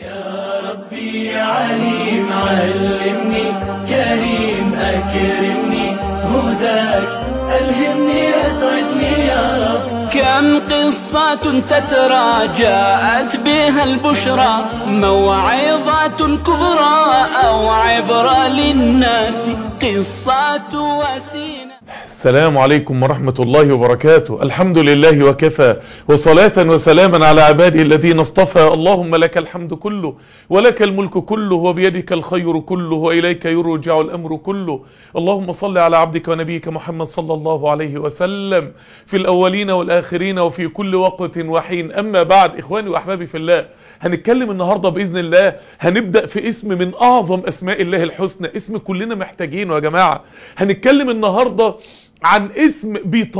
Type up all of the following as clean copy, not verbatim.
يا ربي يا عليم علمني، كريم أكرمني، هداك ألهمني أسعدني يا رب. كم قصة تترى جاءت بها البشرى، موعظة كبرى أو عبرة للناس، قصة وسينة. السلام عليكم ورحمة الله وبركاته. الحمد لله وكفى، وصلاة وسلاما على عباده الذين اصطفى. اللهم لك الحمد كله، ولك الملك كله، وبيدك الخير كله، وإليك يرجع الأمر كله. اللهم صل على عبدك ونبيك محمد صلى الله عليه وسلم في الأولين والآخرين وفي كل وقت وحين. أما بعد، إخواني وأحبابي في الله، هنتكلم النهاردة بإذن الله. هنبدأ في اسم من أعظم أسماء الله الحسنى، اسم كلنا محتاجينه يا جماعة. هنتكلم النهاردة عن اسم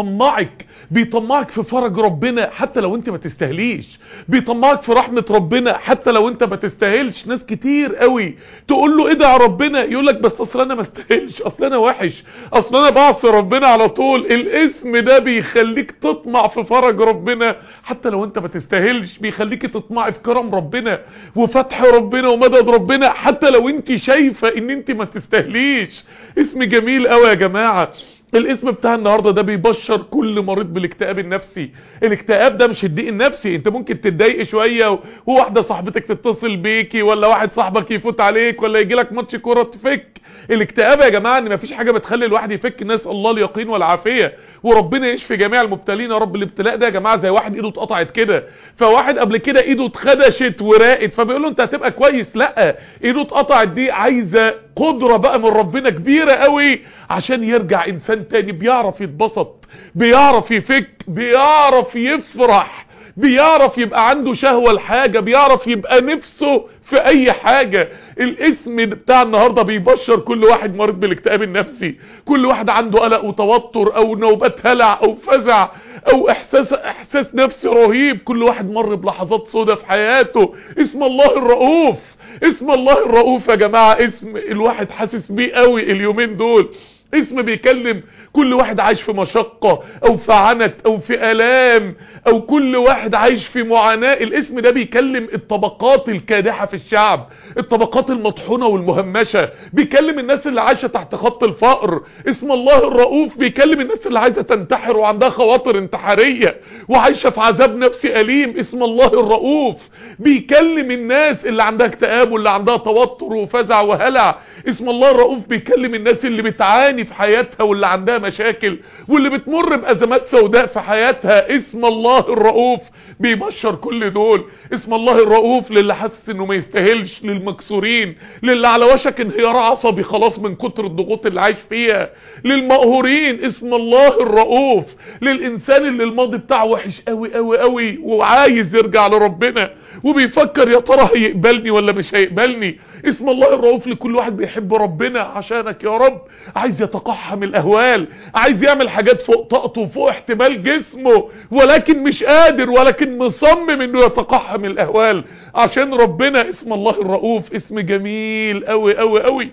بيطمعك في فرج ربنا حتى لو انت ما تستاهليش، بيطمعك في رحمة ربنا حتى لو انت ما تستاهلش. ناس كتير قوي تقول له ادعي ربنا، يقول لك بس اصل انا ما استاهلش، اصل انا وحش، اصل انا بعصي ربنا على طول. الاسم ده بيخليك تطمع في فرج ربنا حتى لو انت ما تستاهلش، بيخليك تطمع في كرم ربنا وفتح ربنا ومدد ربنا حتى لو انت شايفة ان انت ما تستاهليش. اسم جميل قوي يا جماعة. الاسم بتاع النهاردة ده بيبشر كل مريض بالاكتئاب النفسي. الاكتئاب ده مش الضيق النفسي، انت ممكن تتضايق شوية وواحدة صاحبتك تتصل بيكي، ولا واحد صاحبك يفوت عليك، ولا يجيلك ماتش كورة تفك. الاكتئاب يا جماعة ان مفيش حاجة بتخلي الواحد يفك. الناس الله اليقين والعافية، وربنا يشفي جميع المبتلين يا رب. الابتلاء ده يا جماعة زي واحد ايده اتقطعت كده، فواحد قبل كده ايده اتخدشت وراقت، فبيقول له انت هتبقى كويس. لا، ايده اتقطعت دي عايزة قدرة بقى من ربنا كبيرة قوي عشان يرجع انسان تاني بيعرف يتبسط، بيعرف يفك، بيعرف يفرح، بيعرف يبقى عنده شهوة لحاجة، بيعرف يبقى نفسه في اي حاجة. الاسم بتاع النهاردة بيبشر كل واحد مريض بالاكتئاب النفسي، كل واحد عنده قلق وتوتر او نوبات هلع او فزع او احساس نفسي رهيب، كل واحد مر بلحظات سودة في حياته. اسم الله الرؤوف، اسم الله الرؤوف يا جماعة، اسم الواحد حاسس بيه قوي اليومين دول. اسم بيكلم كل واحد عايش في مشقة او في عنت او في الام، او كل واحد عايش في معاناة. الاسم ده بيكلم الطبقات الكادحة في الشعب، الطبقات المطحونة والمهمشة، بيكلم الناس اللي عايشة تحت خط الفقر. اسم الله الرؤوف بيكلم الناس اللي عايزة تنتحر وعندها خواطر انتحارية وعايشة في عذاب نفسي أليم. اسم الله الرؤوف بيكلم الناس اللي عندها اكتئاب واللي عندها توتر وفزع وهلع. اسم الله الرؤوف بيكلم الناس اللي بتعاني في حياتها واللي عندها مشاكل واللي بتمر بأزمات سوداء في حياتها. اسم الله الرؤوف بيبشر كل دول. اسم الله الرؤوف للي حاسس انه ما يستاهلش، للمكسورين، للي على وشك انهيار عصبي خلاص من كتر الضغوط اللي عايش فيها، للمقهورين. اسم الله الرؤوف للإنسان اللي الماضي بتاعه وحش قوي قوي قوي وعايز يرجع لربنا وبيفكر يا ترى هيقبلني ولا مش هيقبلني. اسم الله الرؤوف لكل واحد بيحب ربنا عشانك يا رب، عايز يتقحم الأهوال، عايز يعمل حاجات فوق طاقته وفوق احتمال جسمه، ولكن مش قادر، ولكن مصمم انه يتقحم الأهوال عشان ربنا. اسم الله الرؤوف اسم جميل قوي قوي قوي،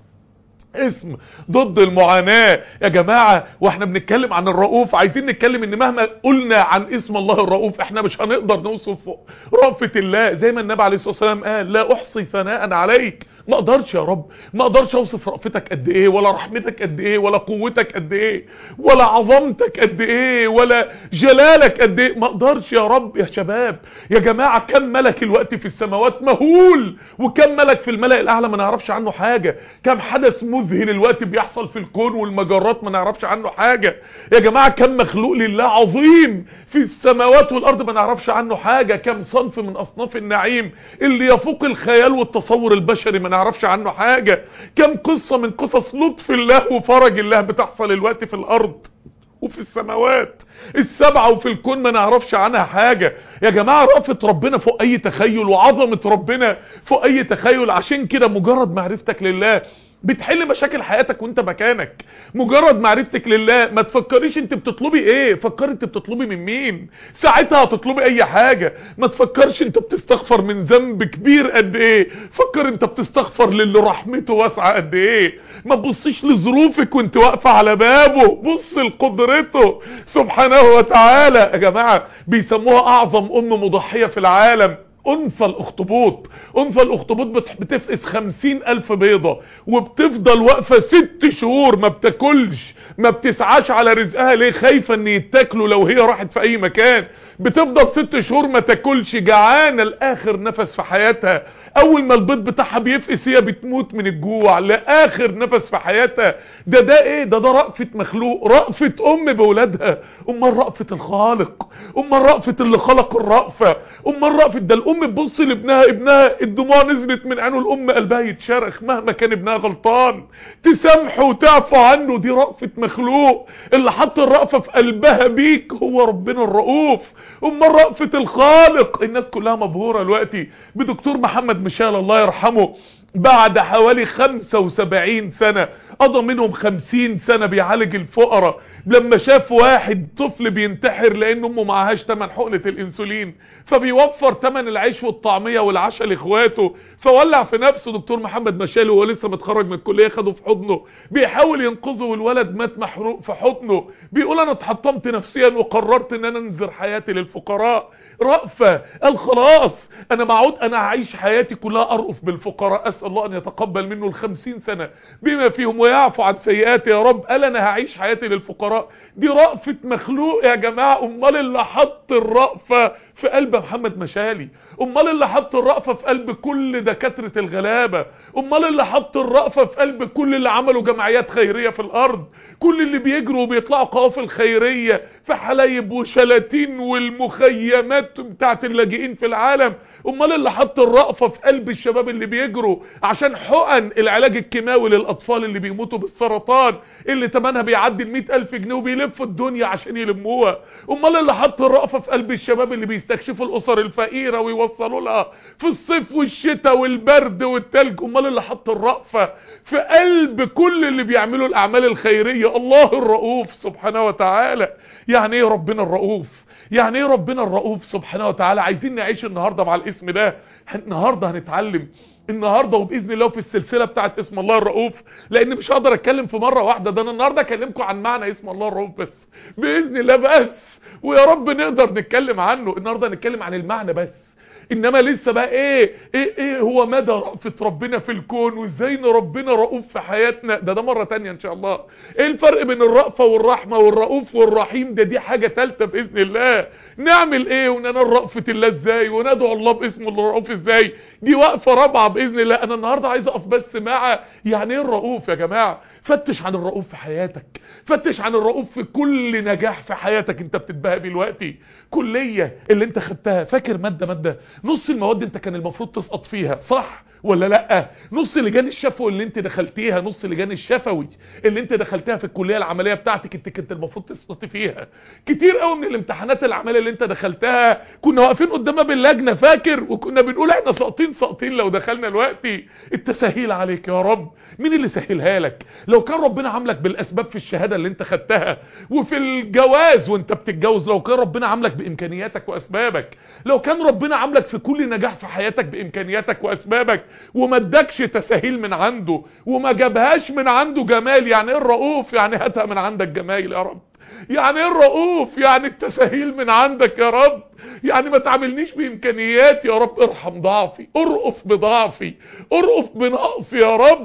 اسم ضد المعاناة يا جماعة. واحنا بنتكلم عن الرؤوف عايزين نتكلم ان مهما قلنا عن اسم الله الرؤوف احنا مش هنقدر نوصف رأفة الله. زي ما النبي عليه الصلاة والسلام قال لا احصي ثناء عليك. ما اقدرش يا رب، ما اقدرش اوصف رأفتك قد ايه، ولا رحمتك قد ايه، ولا قوتك قد ايه، ولا عظمتك قد ايه، ولا جلالك قد ايه. ما اقدرش يا رب. يا شباب يا جماعة، كم ملك الوقت في السماوات مهول، وكم ملك في الملأ الاعلى ما نعرفش عنه حاجة. كم حدث مذهل الوقت بيحصل في الكون والمجرات ما نعرفش عنه حاجة. يا جماعة كم مخلوق لله عظيم في السماوات والارض ما نعرفش عنه حاجة. كم صنف من اصناف النعيم اللي يفوق الخيال والتصور البشري ما نعرفش عنه حاجة. كم قصة من قصص لطف الله وفرج الله بتحصل الوقت في الارض وفي السماوات السبعة وفي الكون ما نعرفش عنها حاجة. يا جماعة رأفة ربنا فوق اي تخيل، وعظمة ربنا فوق اي تخيل. عشان كده مجرد معرفتك لله بتحل مشاكل حياتك وانت مكانك. مجرد معرفتك لله ما تفكريش انت بتطلبي ايه، فكر انت بتطلبي من مين، ساعتها هتطلبي اي حاجة. ما تفكرش انت بتستغفر من ذنب كبير قد ايه، فكر انت بتستغفر للي رحمته واسعة قد ايه. ما تبصيش لظروفك وانت واقفة على بابه، بص لقدرته سبحانه وتعالى. يا جماعة بيسموها اعظم ام مضحية في العالم، انثى الاخطبوط بتفقس 50,000 بيضة، وبتفضل واقفة 6 شهور ما بتاكلش، ما بتسعاش على رزقها. ليه؟ خايفة ان يتاكلوا لو هي راحت في اي مكان. بتفضل 6 شهور ما تاكلش، جعانة لاخر نفس في حياتها. اول ما البيض بتاعها بيفقس هي بتموت من الجوع لاخر نفس في حياتها. ده ايه ده رأفة مخلوق، رأفة ام بولادها. امال رأفة الخالق، امال رأفة اللي خلق الرأفة، امال رأفة ده الام تبص لابنها الدموع نزلت من عينه، الام قلبها يتشرخ مهما كان ابنها غلطان، تسامحه وتعفو عنه. دي رأفة مخلوق. اللي حط الرأفة في قلبها بيك هو ربنا الرؤوف. امال رأفة الخالق. الناس كلها مبهورة دلوقتي بدكتور محمد مشال الله يرحمه، بعد حوالي 75 سنة، قضى منهم 50 سنة بيعالج الفقراء، لما شاف واحد طفل بينتحر لان امه معهاش تمن حقنة الانسولين، فبيوفر تمن العيش والطعمية والعشاء لاخواته، فولع في نفسه. دكتور محمد مشال وهو لسه متخرج من الكلية خده في حضنه بيحاول ينقذه، والولد مات محروق في حضنه. بيقول انا اتحطمت نفسيا وقررت ان انا انذر حياتي للفقراء. رأفة قال خلاص انا معود، انا هعيش حياتي كلها ارأف بالفقراء، اسأل الله ان يتقبل منه ال50 سنة بما فيهم ويعفو عن سيئاتي يا رب. قال انا هعيش حياتي للفقراء. دي رأفة مخلوق يا جماعة. امال اللي حط الرأفة في قلب محمد مشالي، امال اللي حط الرأفة في قلب كل دكاترة الغلابة، امال اللي حط الرأفة في قلب كل اللي عملوا جمعيات خيرية في الارض، كل اللي بيجروا وبيطلعوا قوافل خيرية في حلايب وشلاتين والمخيمات بتاعت اللاجئين في العالم. امال اللي حط الرأفة في قلب الشباب اللي بيجروا عشان حقن العلاج الكيماوي للاطفال اللي بيموتوا بالسرطان اللي تمنها بيعدي 100,000 جنيه وبيلفوا الدنيا عشان يلموها. امال اللي حط الرأفة في قلب الشباب اللي بيستكشفوا الاسر الفقيرة ويوصلوا لها في الصيف والشتاء والبرد والتلج. امال اللي حط الرأفة في قلب كل اللي بيعملوا الاعمال الخيرية. الله الرؤوف سبحانه وتعالى. يعني ايه ربنا الرؤوف؟ يعني ايه ربنا الرؤوف سبحانه وتعالى؟ عايزين نعيش النهاردة مع الاسم ده. النهاردة هنتعلم النهاردة وبإذن الله في السلسلة بتاعت اسم الله الرؤوف، لان مش هقدر اتكلم في مرة واحدة. ده انا النهاردة اكلمكم عن معنى اسم الله الرؤوف بس بإذن الله بس، ويا رب نقدر نتكلم عنه. النهاردة نتكلم عن المعنى بس، انما لسه بقى ايه هو مدى رأفة ربنا في الكون، وازاي ان ربنا رؤوف في حياتنا. ده مرة تانية ان شاء الله. ايه الفرق بين الرأفة والرحمة والرؤوف والرحيم؟ دي حاجة ثالثه بإذن الله. نعمل ايه وننال رأفة الله ازاي، وندعو الله باسمه الرؤوف ازاي؟ دي وقفة رابعة بإذن الله. انا النهاردة عايز اقف بس مع يعني ايه الرؤوف يا جماعة. فتش عن الرؤوف في حياتك، فتش عن الرؤوف في كل نجاح في حياتك انت بتتباهى بيه دلوقتي. كلية اللي انت خدتها، فاكر مادة نص المواد انت كان المفروض تسقط فيها صح ولا لا؟ نص لجان الشفوي اللي انت دخلتيها، نص لجان الشفوي اللي انت دخلتها في الكلية العملية بتاعتك انت كنت المفروض تسقط فيها. كتير قوي من الامتحانات العملية اللي انت دخلتها كنا واقفين قدامها باللجنة فاكر، وكنا بنقول احنا ساقطين لو دخلنا دلوقتي. التسهيل عليك يا رب. مين اللي سهلها لك؟ لو كان ربنا عاملك بالاسباب في الشهادة اللي انت خدتها، وفي الجواز وانت بتتجوز، لو كان ربنا عاملك بامكانياتك واسبابك، لو كان ربنا عاملك في كل نجاح في حياتك بامكانياتك واسبابك، وما ادكش تسهيل من عنده وما جابهاش من عنده جمال. يعني ايه الرؤوف؟ يعني هاتها من عندك جمال يا رب. يعني ايه الرؤوف؟ يعني التسهيل من عندك يا رب. يعني ما تعاملنيش بامكانياتي يا رب، ارحم ضعفي، ارأف بضعفي، ارأف بنقصي يا رب،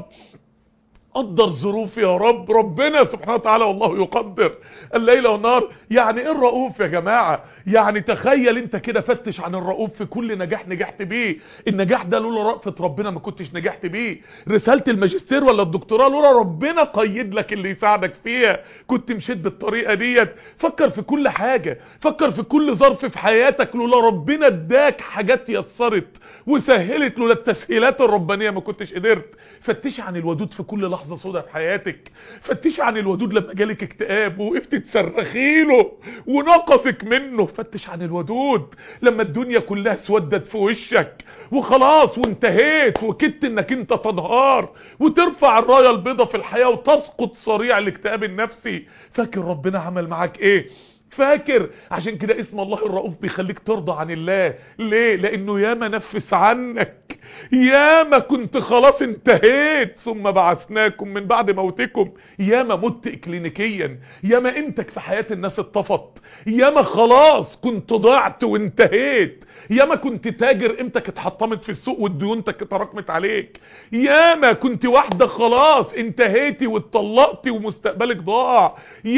قدر ظروفي يا رب. ربنا سبحانه وتعالى والله يقدر الليل والنهار. يعني ايه الرؤوف يا جماعة؟ يعني تخيل انت كده، فتش عن الرؤوف في كل نجاح نجحت بيه. النجاح ده لولا رأفة ربنا ما كنتش نجحت بيه. رسالة الماجستير ولا الدكتوراه لولا ربنا قيد لك اللي يساعدك فيها كنت مشيت بالطريقة ديت. فكر في كل حاجة، فكر في كل ظرف في حياتك لولا ربنا اداك حاجات يسرت وسهلت، لولا التسهيلات الربانية ما كنتش قدرت. فتش عن الودود في كل لحظة سودة في حياتك. فتش عن الودود لما جالك اكتئاب ووقفت تصرخيله ونقصك منه. فتش عن الودود لما الدنيا كلها اسودت في وشك وخلاص وانتهيت وكدت انك انت تنهار وترفع الراية البيضاء في الحياة وتسقط صريع الاكتئاب النفسي. فاكر ربنا عمل معاك ايه؟ فاكر؟ عشان كده اسم الله الرؤوف بيخليك ترضى عن الله. ليه؟ لانه ياما نفس عنك، ياما كنت خلاص انتهيت ثم بعثناكم من بعد موتكم، ياما مت اكلينيكيا، ياما قيمتك في حياة الناس اتطفت، ياما خلاص كنت ضعت وانتهيت ياما كنت تاجر قيمتك اتحطمت في السوق وديونتك اتراكمت عليك، ياما كنت واحدة خلاص انتهيتي واتطلقتي ومستقبلك ضاع،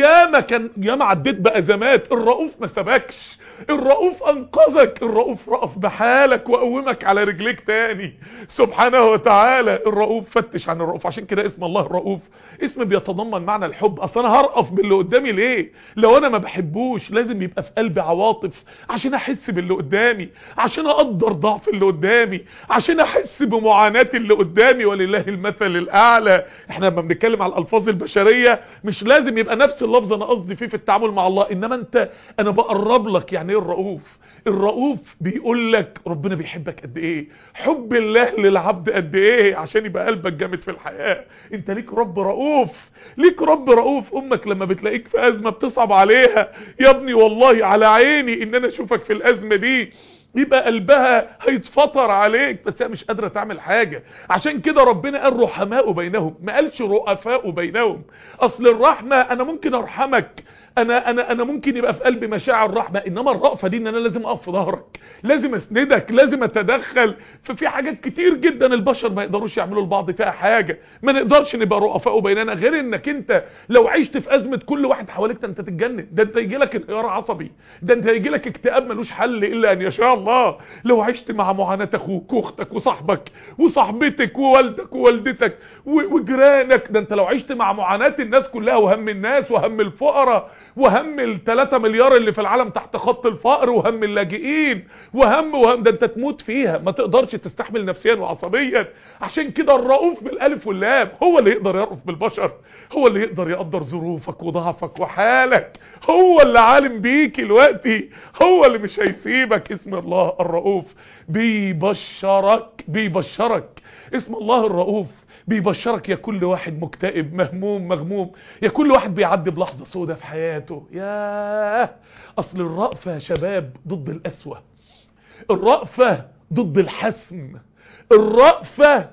ياما عديت بأزمات. الرؤوف ما سبكش، الرؤوف انقذك، الرؤوف رأف بحالك وقومك على رجليك تاني سبحانه وتعالى. الرؤوف فتش عن الرؤوف. عشان كده اسم الله الرؤوف اسم بيتضمن معنى الحب. اصل انا هرقف باللي قدامي ليه؟ لو انا ما بحبوش لازم يبقى في قلبي عواطف عشان احس باللي قدامي، عشان اقدر ضعف اللي قدامي، عشان احس بمعاناة اللي قدامي. ولله المثل الاعلى. احنا لما بنتكلم على الالفاظ البشرية مش لازم يبقى نفس اللفظ انا قصدي فيه في التعامل مع الله، انما انا بقرب لك يعني ايه الرؤوف. الرؤوف بيقول لك ربنا بيحبك قد ايه، حب الله للعبد قد ايه، عشان يبقى قلبك جامد في الحياة. انت ليك رب رؤوف، ليك رب رؤوف. امك لما بتلاقيك في ازمة بتصعب عليها، يا ابني والله على عيني ان انا اشوفك في الازمة دي، يبقى قلبها هيتفطر عليك، بس هي مش قادرة تعمل حاجة. عشان كده ربنا قال رحماء بينهم، ما قالش رؤفاء بينهم. اصل الرحمة انا ممكن ارحمك، انا ممكن يبقى في قلبي مشاعر رحمة، انما الرأفة دي ان انا لازم اقف في ظهرك، لازم اسندك، لازم اتدخل. ففي حاجات كتير جدا البشر ما يقدروش يعملوا لبعض فيها حاجة، ما نقدرش نبقى رؤفاء بيننا. غير انك انت لو عشت في ازمة كل واحد حواليك ده انت تتجنن، ده انت يجي لك انهيار عصبي، ده انت يجي لك اكتئاب ملوش حل الا ان يشاء الله. لو عشت مع معاناة اخوك واختك وصاحبك وصاحبتك ووالدك ووالدتك وجيرانك، ده انت لو عشت مع معاناة الناس كلها وهم الناس وهم الفقراء وهم ال3 مليار اللي في العالم تحت خط الفقر وهم اللاجئين وهم ده انت تموت فيها، ما تقدرش تستحمل نفسيا وعصبيا. عشان كده الرؤوف بالالف واللام هو اللي يقدر يرأف بالبشر، هو اللي يقدر يقدر ظروفك وضعفك وحالك، هو اللي عالم بيك دلوقتي، هو اللي مش هيسيبك. اسم الله الرؤوف بيبشرك. اسم الله الرؤوف بيبشرك يا كل واحد مكتئب مهموم مغموم، يا كل واحد بيعدي بلحظة سودة في حياته. ياه، اصل الرأفة يا شباب ضد القسوة، الرأفة ضد الحسم، الرأفة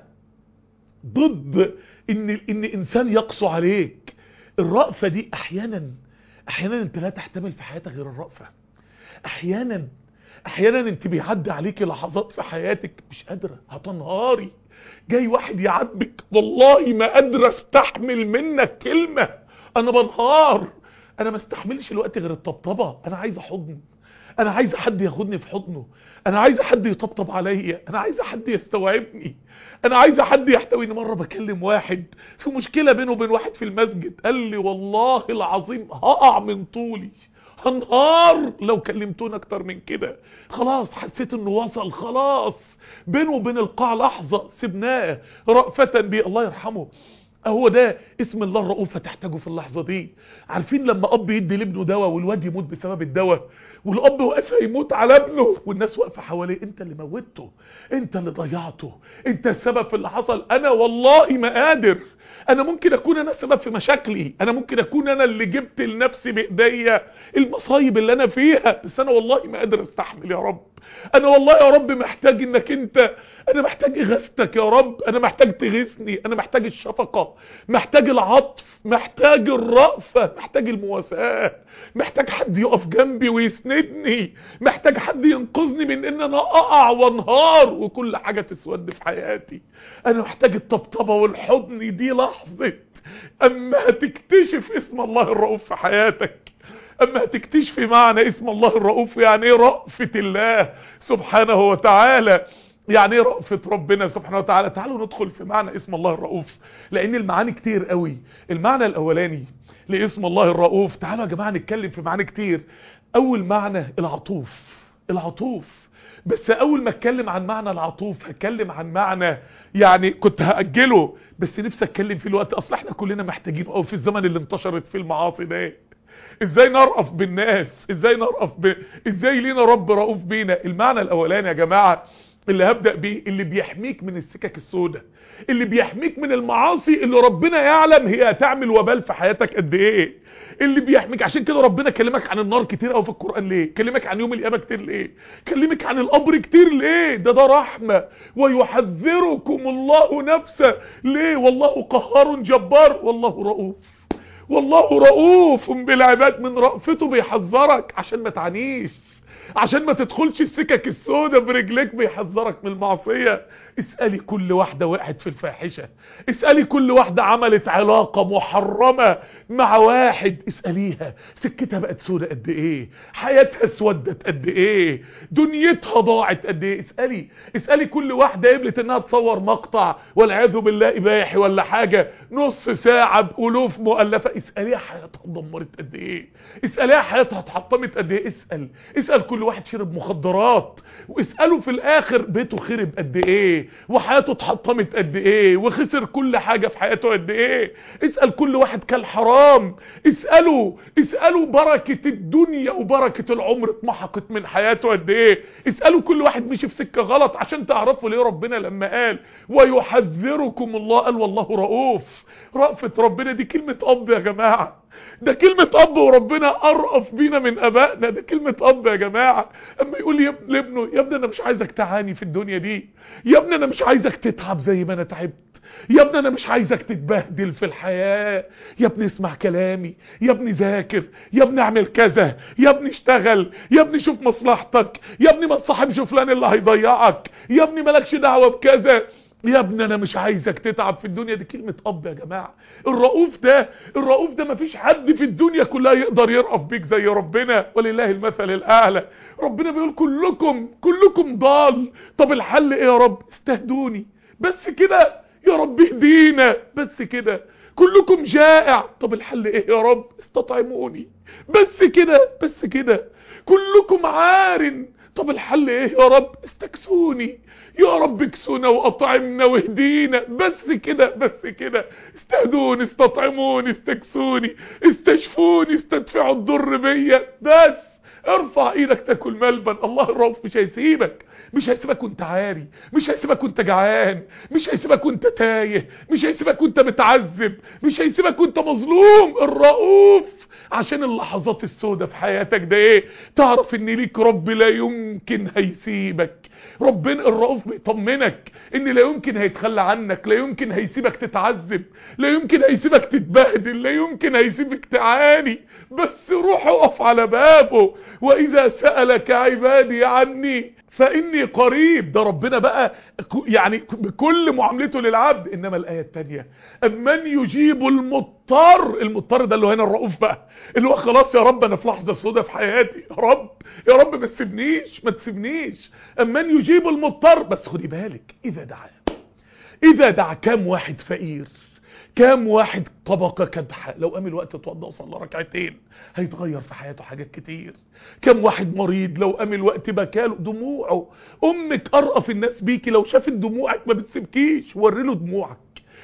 ضد ان انسان يقسو عليك. الرأفة دي احيانا انت لا تحتمل في حياتك غير الرأفة. احيانا انت بيعدي عليك لحظات في حياتك مش قادرة، هتنهاري، جاي واحد يعاتبك والله ما قادر استحمل منك كلمة، انا بنهار، انا ما استحملش الوقت غير الطبطبة، انا عايز حضن، انا عايز حد ياخدني في حضنه، انا عايز حد يطبطب عليا، انا عايز حد يستوعبني، انا عايز حد يحتويني. مرة بكلم واحد في مشكلة بينه وبين واحد في المسجد، قال لي والله العظيم هقع من طولي، هنهار لو كلمتوني اكتر من كده. خلاص حسيت انه وصل، خلاص بينه وبين القاع لحظة سبناه رأفة بيه، الله يرحمه. هو ده اسم الله الرؤوف، فتحتاجه في اللحظة دي. عارفين لما اب يدي لابنه دواء والواد يموت بسبب الدواء، والاب واقف هيموت على ابنه والناس واقفه حواليه، انت اللي موتته، انت اللي ضيعته، انت السبب في اللي حصل. انا والله ما قادر، انا ممكن اكون انا السبب في مشاكلي، انا ممكن اكون انا اللي جبت لنفسي بايديا المصايب اللي انا فيها، بس انا والله ما قادر استحمل يا رب، انا والله يا رب محتاج انك انت، انا محتاج اغاثتك يا رب، انا محتاج تغيثني، انا محتاج الشفقة، محتاج العطف، محتاج الرأفة، محتاج المواساة، محتاج حد يقف جنبي ويسندني، محتاج حد ينقذني من ان انا اقع وانهار وكل حاجة تسود في حياتي. انا محتاج الطبطبة والحضن. دي لحظة اما هتكتشف اسم الله الرؤوف في حياتك، اما هتكتشفي معنى اسم الله الرؤوف، يعني ايه رأفة الله سبحانه وتعالى، يعني ايه رأفة ربنا سبحانه وتعالى. تعالوا ندخل في معنى اسم الله الرؤوف، لان المعاني كتير قوي. المعنى الاولاني لاسم الله الرؤوف، تعالوا يا جماعة نتكلم في معاني كتير. اول معنى العطوف. بس اول ما اتكلم عن معنى العطوف هتكلم عن معنى يعني كنت هأجله، بس نفسي اتكلم في الوقت، اصل احنا كلنا محتاجين قوي في الزمن اللي انتشرت فيه المعاصي ده. ازاي نرأف بالناس، ازاي لينا رب رؤوف بينا. المعنى الاولاني يا جماعة اللي هبدأ بيه، اللي بيحميك من السكك السوداء، اللي بيحميك من المعاصي اللي ربنا يعلم هي هتعمل وبال في حياتك قد ايه، اللي بيحميك. عشان كده ربنا كلمك عن النار كتير قوي في القرآن ليه؟ كلمك عن يوم القيامة كتير ليه؟ كلمك عن القبر كتير ليه؟ ده رحمة. ويحذركم الله نفسه ليه؟ والله قهار جبار، والله رؤوف بالعباد، من رأفته بيحذرك عشان ما تعانيش، عشان ما تدخلش السكك السوداء برجليك، بيحذرك من المعصية. اسألي كل واحدة وقعت في الفاحشة، اسألي كل واحدة عملت علاقة محرمة مع واحد، اسأليها سكتها بقت سودة قد ايه، حياتها اسودت قد ايه، دنيتها ضاعت قد ايه. اسألي كل واحدة قبلت انها تصور مقطع والعياذ بالله اباحي ولا حاجة نص ساعة بألوف مؤلفة، اسأليها حياتها اتدمرت قد ايه، اسأليها حياتها اتحطمت قد ايه. اسأل كل واحد شرب مخدرات، واسأله في الاخر بيته خرب قد ايه، وحياته اتحطمت قد ايه، وخسر كل حاجة في حياته قد ايه. اسأل كل واحد كل حرام، اسألوا بركة الدنيا وبركة العمر اتمحقت من حياته قد ايه. اسألوا كل واحد مشي في سكة غلط عشان تعرفوا ليه ربنا لما قال ويحذركم الله قال والله رؤوف. رأفة ربنا دي كلمة اب يا جماعة، ده كلمة اب، وربنا ارأف بينا من ابائنا، ده كلمة اب يا جماعة. اما يقول لابنه يا ابني انا مش عايزك تعاني في الدنيا دي، يا ابني انا مش عايزك تتعب زي ما انا تعبت، يا ابني انا مش عايزك تتبهدل في الحياة، يا ابني اسمع كلامي، يا ابني ذاكر، يا ابني اعمل كذا، يا ابني اشتغل، يا ابني شوف مصلحتك، يا ابني ما تصاحبش فلان اللي هيضيعك، يا ابني مالكش دعوة بكذا، يا ابني انا مش عايزك تتعب في الدنيا. دي كلمة اب يا جماعة. الرؤوف ده مفيش حد في الدنيا كلها يقدر يرأف بيك زي ربنا، ولله المثل الاعلى. ربنا بيقول كلكم ضال، طب الحل ايه يا رب؟ استهدوني بس كده يا رب، اهدينا بس كده. كلكم جائع، طب الحل ايه يا رب؟ استطعموني بس كده. كلكم عار، طب الحل ايه يا رب؟ استكسوني يا رب، اكسونا واطعمنا واهدينا بس كده. استهدوني، استطعموني، استكسوني، استشفوني، استدفعوا الضر بيا بس. ارفع ايدك تاكل ملبن. الله الرؤوف مش هيسيبك وانت عاري، مش هيسيبك وانت جعان، مش هيسيبك وانت تايه، مش هيسيبك وانت متعذب، مش هيسيبك وانت مظلوم. الرؤوف عشان اللحظات السوداء في حياتك ده ايه؟ تعرف ان ليك رب لا يمكن هيسيبك. ربنا الرؤوف بيطمنك ان لا يمكن هيتخلى عنك، لا يمكن هيسيبك تتعذب، لا يمكن هيسيبك تتبهدل، لا يمكن هيسيبك تعاني، بس روح اقف على بابه. واذا سألك عبادي عني فاني قريب. ده ربنا بقى يعني بكل معاملته للعبد. انما الآية التانية امن يجيب المضطر ده اللي هو هنا الرؤوف بقى، اللي هو خلاص يا رب انا في لحظة سوداء في حياتي، يا رب ما تسيبنيش. امن يجيب المضطر، بس خدي بالك اذا دعا كام واحد فقير، كام واحد طبقة كدحة لو قام الوقت اتوضى وصلى ركعتين هيتغير في حياته حاجات كتير. كام واحد مريض لو قام الوقت بكاله دموعه. امك ارأف الناس بيكي، لو شافت دموعك ما بتسيبكيش، وري له دموعك،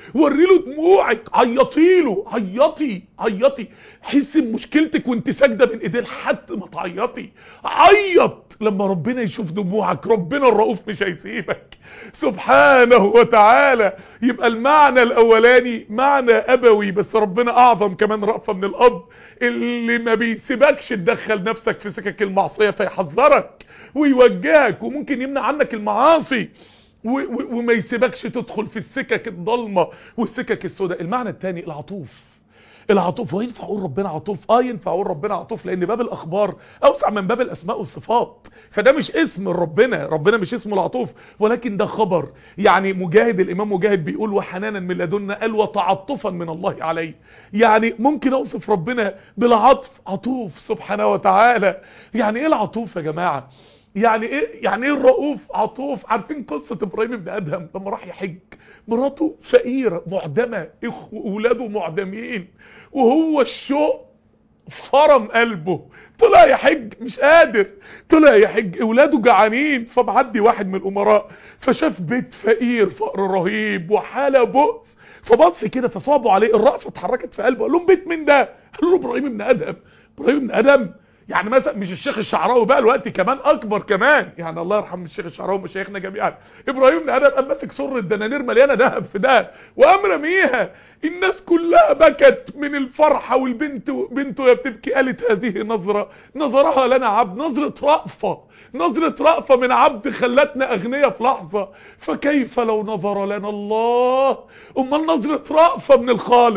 عيطيله، عيطي، حسي بمشكلتك وانت ساجده بين ايديه لحد ما تعيطي. عيط لما ربنا يشوف دموعك. ربنا الرؤوف مش هيسيبك سبحانه وتعالى. يبقى المعنى الاولاني معنى ابوي، بس ربنا اعظم كمان رأفة من الاب، اللي ما بيسيبكش تدخل نفسك في سكك المعصية، فيحذرك ويوجهك وممكن يمنع عنك المعاصي وما يسيبكش تدخل في السكك الضلمة والسكك السوداء. المعنى الثاني العطوف. وينفع اقول ربنا عطوف؟ ينفع اقول ربنا عطوف، لان باب الاخبار اوسع من باب الاسماء والصفات. فده مش اسم ربنا مش اسمه العطوف، ولكن ده خبر. يعني الامام مجاهد بيقول وحنانا من لدنا، قال وتعطفا من الله عليه. يعني ممكن اوصف ربنا بالعطف، عطوف سبحانه وتعالى. يعني ايه العطوف يا جماعة؟ يعني ايه الرؤوف عطوف؟ عارفين قصة ابراهيم بن ادهم لما راح يحج؟ مراته فقيرة معدمة، اولاده معدمين، وهو الشوق فرم قلبه، طلع يحج مش قادر، طلع يحج، اولاده جعانين، فمعدي واحد من الامراء فشاف بيت فقير فقر رهيب وحالة بؤس، فبص كده فصابوا عليه الرأفة اتحركت في قلبه. قال لهم بيت مين ده؟ قال له ابراهيم بن ادهم. يعني مثلا مش الشيخ الشعراوي بقى الوقت كمان اكبر كمان، يعني الله يرحم الشيخ الشعراوي ومشايخنا جميعا. ابراهيم بن ادهم قام ماسك سر الدنانير مليانه ذهب في ده وقام رميها. الناس كلها بكت من الفرحه، بنته يا بتبكي قالت هذه نظرها لنا عبد، نظرة رأفة من عبد خلتنا اغنياء في لحظة، فكيف لو نظر لنا الله؟ امال نظرة رأفة من الخالق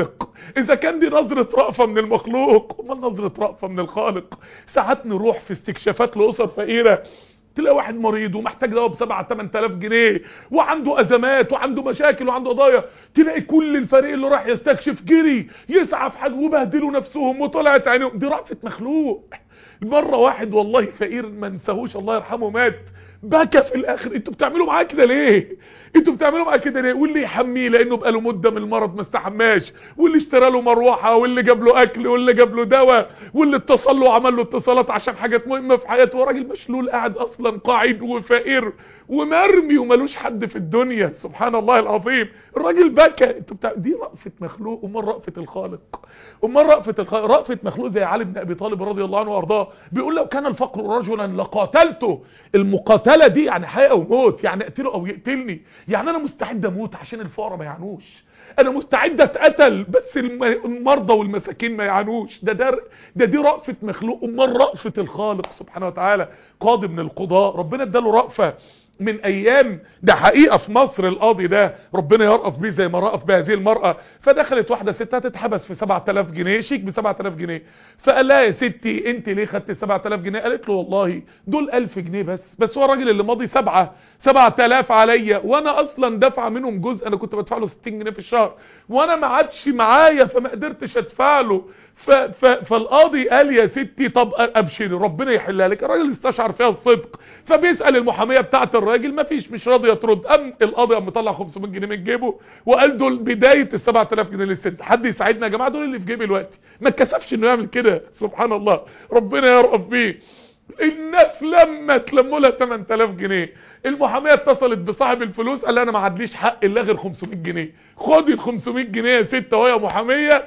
اذا كان دي نظرة رأفة من المخلوق، امال نظرة رأفة من الخالق؟ ساعات نروح في استكشافات لأسر فقيرة، تلاقي واحد مريض ومحتاج دواء ب7-8 آلاف جنيه وعنده ازمات وعنده مشاكل وعنده قضايا، تلاقي كل الفريق اللي راح يستكشف جري يسعى في حاجه وبهدلوا نفسهم وطلعت عينيهم. دي رأفة مخلوق. مرة واحد والله فقير ما نساهوش الله يرحمه مات، بكى في الاخر. انتوا بتعملوا معاه كده ليه؟ انتوا بتعملوا معاه كده ليه؟ واللي يحميه لانه بقى له مده من المرض ما استحماش، واللي اشترى له مروحه، واللي جاب له اكل، واللي جاب له دواء، واللي اتصل له وعمل له اتصالات عشان حاجات مهمه في حياته، وراجل مشلول قاعد اصلا قاعد وفقير ومرمي ومالوش حد في الدنيا. سبحان الله العظيم. الراجل بكى. انتوا دي رأفة مخلوق. امال رأفة الخالق؟ امال رأفة الخالق؟ رأفة مخلوق زي علي بن ابي طالب رضي الله عنه وارضاه، بيقول لو كان الفقر رجلا لقاتلته. المقاتله دي يعني حياه او موت، يعني اقتله او يقتلني. يعني انا مستعد اموت عشان الفقراء ما يعانوش، انا مستعد اتقتل بس المرضى والمساكين ما يعانوش. دي رأفة مخلوق. امال رأفة الخالق سبحانه وتعالى؟ قاضي من القضاء ربنا اداله رأفة من ايام، ده حقيقة في مصر، القاضي ده ربنا يرأف بيه زي ما رأف بهذه المرأة. فدخلت واحدة ست هتتحبس في 7000 جنيه، شيك ب7000 جنيه. فقال لها يا ستي انت ليه خدت 7000 جنيه؟ قالت له والله دول 1000 جنيه بس هو الراجل اللي ماضي 7000 عليا، وانا اصلا دافعه منهم جزء، انا كنت بدفع له 60 جنيه في الشهر وانا ما عادش معايا فما قدرتش ادفع له. فالقاضي قال يا ستي طب ابشري ربنا يحلها لك. الراجل استشعر فيها الصدق، فبيسأل المحامية بتاعت الراجل، مفيش، مش راضيه ترد. القاضي قام مطلع 500 جنيه من جيبه وقال دول بداية ال7000 جنيه للست، حد يساعدنا يا جماعة، دول اللي في جيبي دلوقتي. ما اتكسفش انه يعمل كده. سبحان الله ربنا يرأف بيه. الناس لما تلموا لها 8000 جنيه، المحاميه اتصلت بصاحب الفلوس قال لها انا ما عادليش حق الا غير 500 جنيه، خدي ال 500 جنيه يا ست وهي محاميه.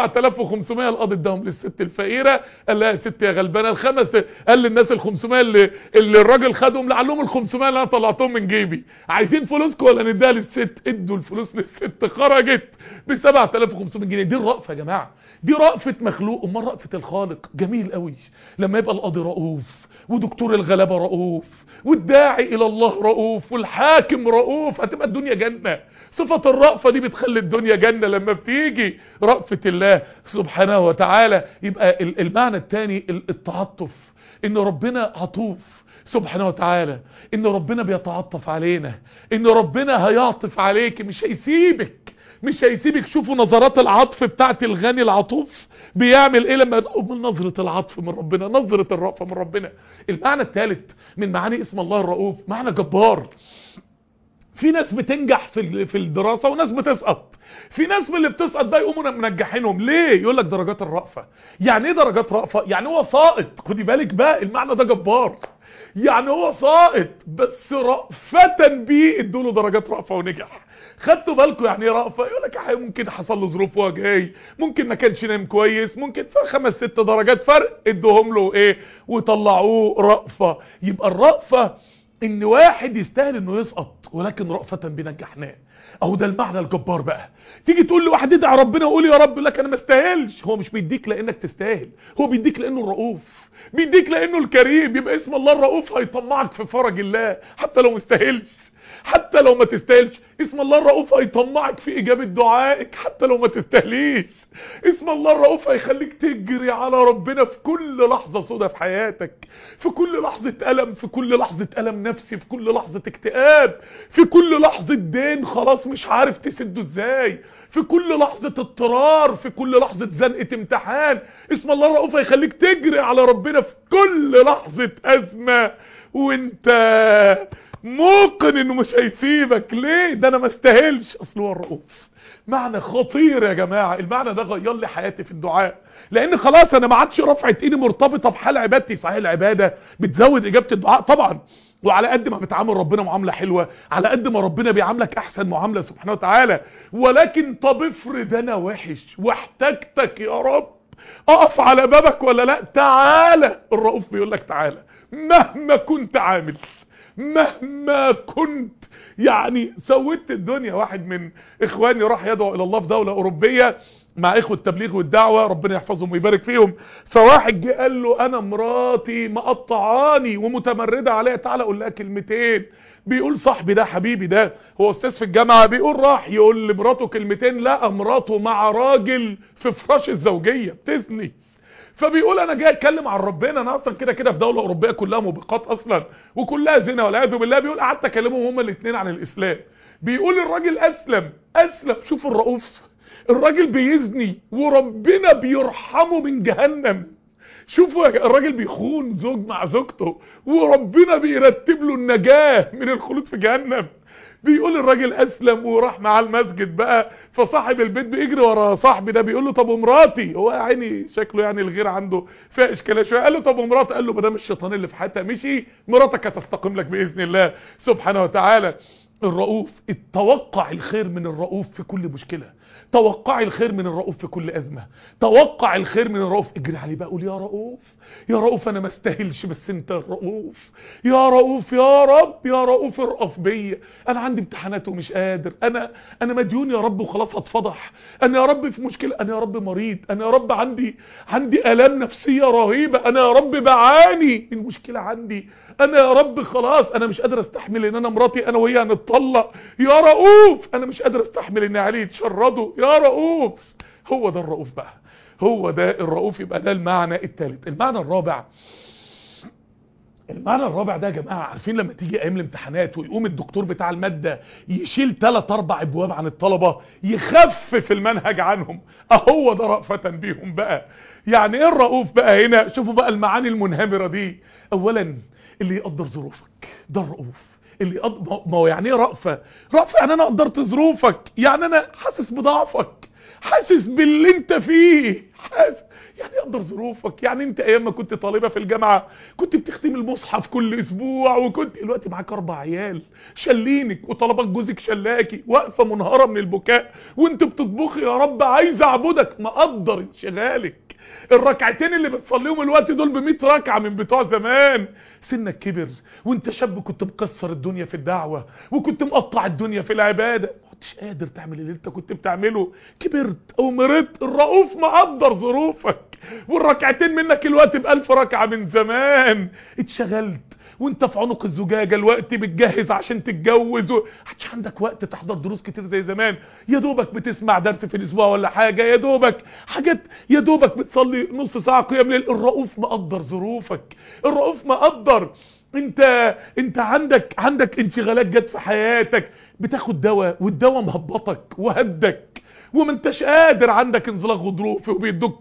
7500 القاضي اداهم للست الفقيره. قال لها يا ست يا غلبانه قال للناس ال 500 اللي الراجل خدهم لعلهم ال 500 اللي انا طلعتهم من جيبي، عايزين فلوسكم ولا نديها للست؟ ادوا الفلوس للست، خرجت ب 7500 جنيه. دي الرأفه يا جماعه، دي رأفة مخلوق. امال رأفة الخالق؟ جميل قوي لما يبقى القاضي رؤوف، ودكتور الغلابة رؤوف، والداعي الى الله رؤوف، والحاكم رؤوف، هتبقى الدنيا جنة. صفة الرأفة دي بتخلي الدنيا جنة لما بتيجي رأفة الله سبحانه وتعالى. يبقى المعنى الثاني التعاطف، ان ربنا عطوف سبحانه وتعالى، ان ربنا بيتعاطف علينا، ان ربنا هيعطف عليك، مش هيسيبك. شوفوا نظرات العطف بتاعت الغني العطوف بيعمل ايه لما من نظرة العطف من ربنا، نظرة الرأفة من ربنا. المعنى الثالث من معاني اسم الله الرؤوف، معنى جبار. في ناس بتنجح في الدراسة وناس بتسقط. في ناس من اللي بتسقط ده يقوموا منجحينهم ليه؟ يقول لك درجات الرأفة. يعني ايه درجات رأفة؟ يعني هو ساقط، خدي بالك بقى المعنى ده جبار. يعني هو ساقط بس رأفة بيه ادوا له درجات رأفة ونجح. خدتوا بالكم يعني ايه رأفة؟ يقول لك ممكن حصل له ظروف وهو جاي، ممكن ما كانش نام كويس، ممكن في 5-6 درجات فرق ادوهم له ايه وطلعوه رأفة. يبقى الرأفة ان واحد يستاهل انه يسقط ولكن رأفة بنجحناه. اهو ده المعنى الجبار بقى. تيجي تقول لواحد ادعي ربنا وقول يا رب، لك انا ما استاهلش. هو مش بيديك لانك تستاهل، هو بيديك لانه الرؤوف، بيديك لانه الكريم. يبقى اسم الله الرؤوف هيطمعك في فرج الله حتى لو مستاهلش، حتى لو ما تستاهلش. اسم الله الرؤوف هيطمعك في اجابة دعائك حتى لو ما تستاهليش. اسم الله الرؤوف هيخليك تجري على ربنا في كل لحظة سودة في حياتك، في كل لحظة ألم، في كل لحظة ألم نفسي، في كل لحظة اكتئاب، في كل لحظة دين خلاص مش عارف تسده ازاي، في كل لحظة اضطرار، في كل لحظة زنقة امتحان. اسم الله الرؤوف هيخليك تجري على ربنا في كل لحظة أزمة وانت موقن انه مش هيسيبك. ليه؟ ده انا ما استاهلش. اصل هو الرؤوف. معنى خطير يا جماعة. المعنى ده غير لي حياتي في الدعاء، لان خلاص انا ما عادش رفعة ايدي مرتبطة بحال عبادتي. صحيح العبادة بتزود اجابة الدعاء طبعا، وعلى قد ما بتعامل ربنا معاملة حلوة على قد ما ربنا بيعاملك احسن معاملة سبحانه وتعالى. ولكن طب افرض انا وحش واحتاجتك يا رب، اقف على بابك ولا لا؟ تعالى. الرؤوف بيقول لك تعالى مهما كنت عامل، مهما كنت يعني سويت الدنيا. واحد من اخواني راح يدعو الى الله في دولة اوروبية مع اخوة التبليغ والدعوة ربنا يحفظهم ويبارك فيهم. فواحد جه قال له انا مراتي مقطعاني ومتمردة عليها، تعالى اقول لها كلمتين بيقول صاحبي ده حبيبي ده هو استاذ في الجامعة، بيقول راح يقول لمراته كلمتين، لقى مراته مع راجل في فراش الزوجية بتزني. فبيقول انا جاي اتكلم عن ربنا، انا اصلا كده كده في دولة اوروبية كلها موبقات اصلا وكلها زنا والعياذ بالله. بيقول قعدت اكلمهم هما الاثنين عن الاسلام. بيقول الراجل اسلم. شوف الرؤوف، الراجل بيزني وربنا بيرحمه من جهنم. شوفوا الراجل بيخون زوج مع زوجته وربنا بيرتب له النجاة من الخلود في جهنم. بيقول الراجل اسلم وراح معاه المسجد بقى، فصاحب البيت بيجري ورا صاحبي ده بيقول له طب ومراتي؟ هو يا عيني شكله يعني الغير عنده فيها اشكاليه شويه. قال له طب ومراتي؟ قال له ما دام الشيطان اللي في حياتها مشي مراتك هتستقيم لك باذن الله سبحانه وتعالى. الرؤوف، توقع الخير من الرؤوف في كل مشكله، توقع الخير من الرؤوف في كل ازمه، توقع الخير من الرؤوف، اجري عليه بقى قول يا رؤوف يا رؤوف انا ما استاهلش بس انت الرؤوف، يا رؤوف يا رب يا رؤوف ارأف بيا، انا عندي امتحانات ومش قادر، انا مديون يا رب وخلاص هتفضح، انا يا رب في مشكله، انا يا رب مريض، انا يا رب عندي الام نفسيه رهيبه، انا يا رب بعاني المشكله عندي، انا يا رب خلاص انا مش قادر استحمل ان انا مراتي انا وهي هنتطلق، يا رؤوف انا مش قادر استحمل ان علي يتشردوا، يا رؤوف. هو ده الرؤوف بقى، هو ده الرؤوف. يبقى ده المعنى الثالث. المعنى الرابع ده يا جماعه، عارفين لما تيجي ايام الامتحانات ويقوم الدكتور بتاع الماده يشيل 3-4 ابواب عن الطلبه يخفف المنهج عنهم، اهو ده رأفة بيهم بقى. يعني ايه الرؤوف بقى هنا؟ شوفوا بقى المعاني المنهمره دي. اولا اللي يقدر ظروفك ده الرؤوف، اللي ما هو يعني ايه رأفة؟ رأفة يعني انا قدرت ظروفك، يعني انا حاسس بضعفك، حاسس باللي انت فيه، يعني يقدر ظروفك. يعني انت ايام ما كنت طالبة في الجامعة كنت بتختم المصحف كل اسبوع، وكنت دلوقتي معاك 4 عيال شلينك وطلبك جوزك شلاكي، واقفة منهارة من البكاء وانت بتطبخي يا رب عايز اعبدك، مقدر انشغالك. الركعتين اللي بتصليهم الوقت دول ب100 ركعة من بتوع زمان. سنك كبر وانت شاب كنت مكسر الدنيا في الدعوة وكنت مقطع الدنيا في العبادة، مش قادر تعمل اللي انت كنت بتعمله، كبرت او مرضت، الرؤوف مقدر ظروفك. والركعتين منك الوقت ب1000 ركعة من زمان. اتشغلت وانت في عنق الزجاجة الوقت بتجهز عشان تتجوز، محدش عندك وقت تحضر دروس كتير زي زمان، يا دوبك بتسمع درس في الاسبوع ولا حاجة، يا دوبك حاجات، يا دوبك بتصلي نص ساعة قيام ليل. الرؤوف مقدر ظروفك، الرؤوف مقدر انت عندك انشغالات جت في حياتك، بتاخد دواء والدواء مهبطك وهدك وما انتش قادر، عندك انزلاق غضروفي وبيدوك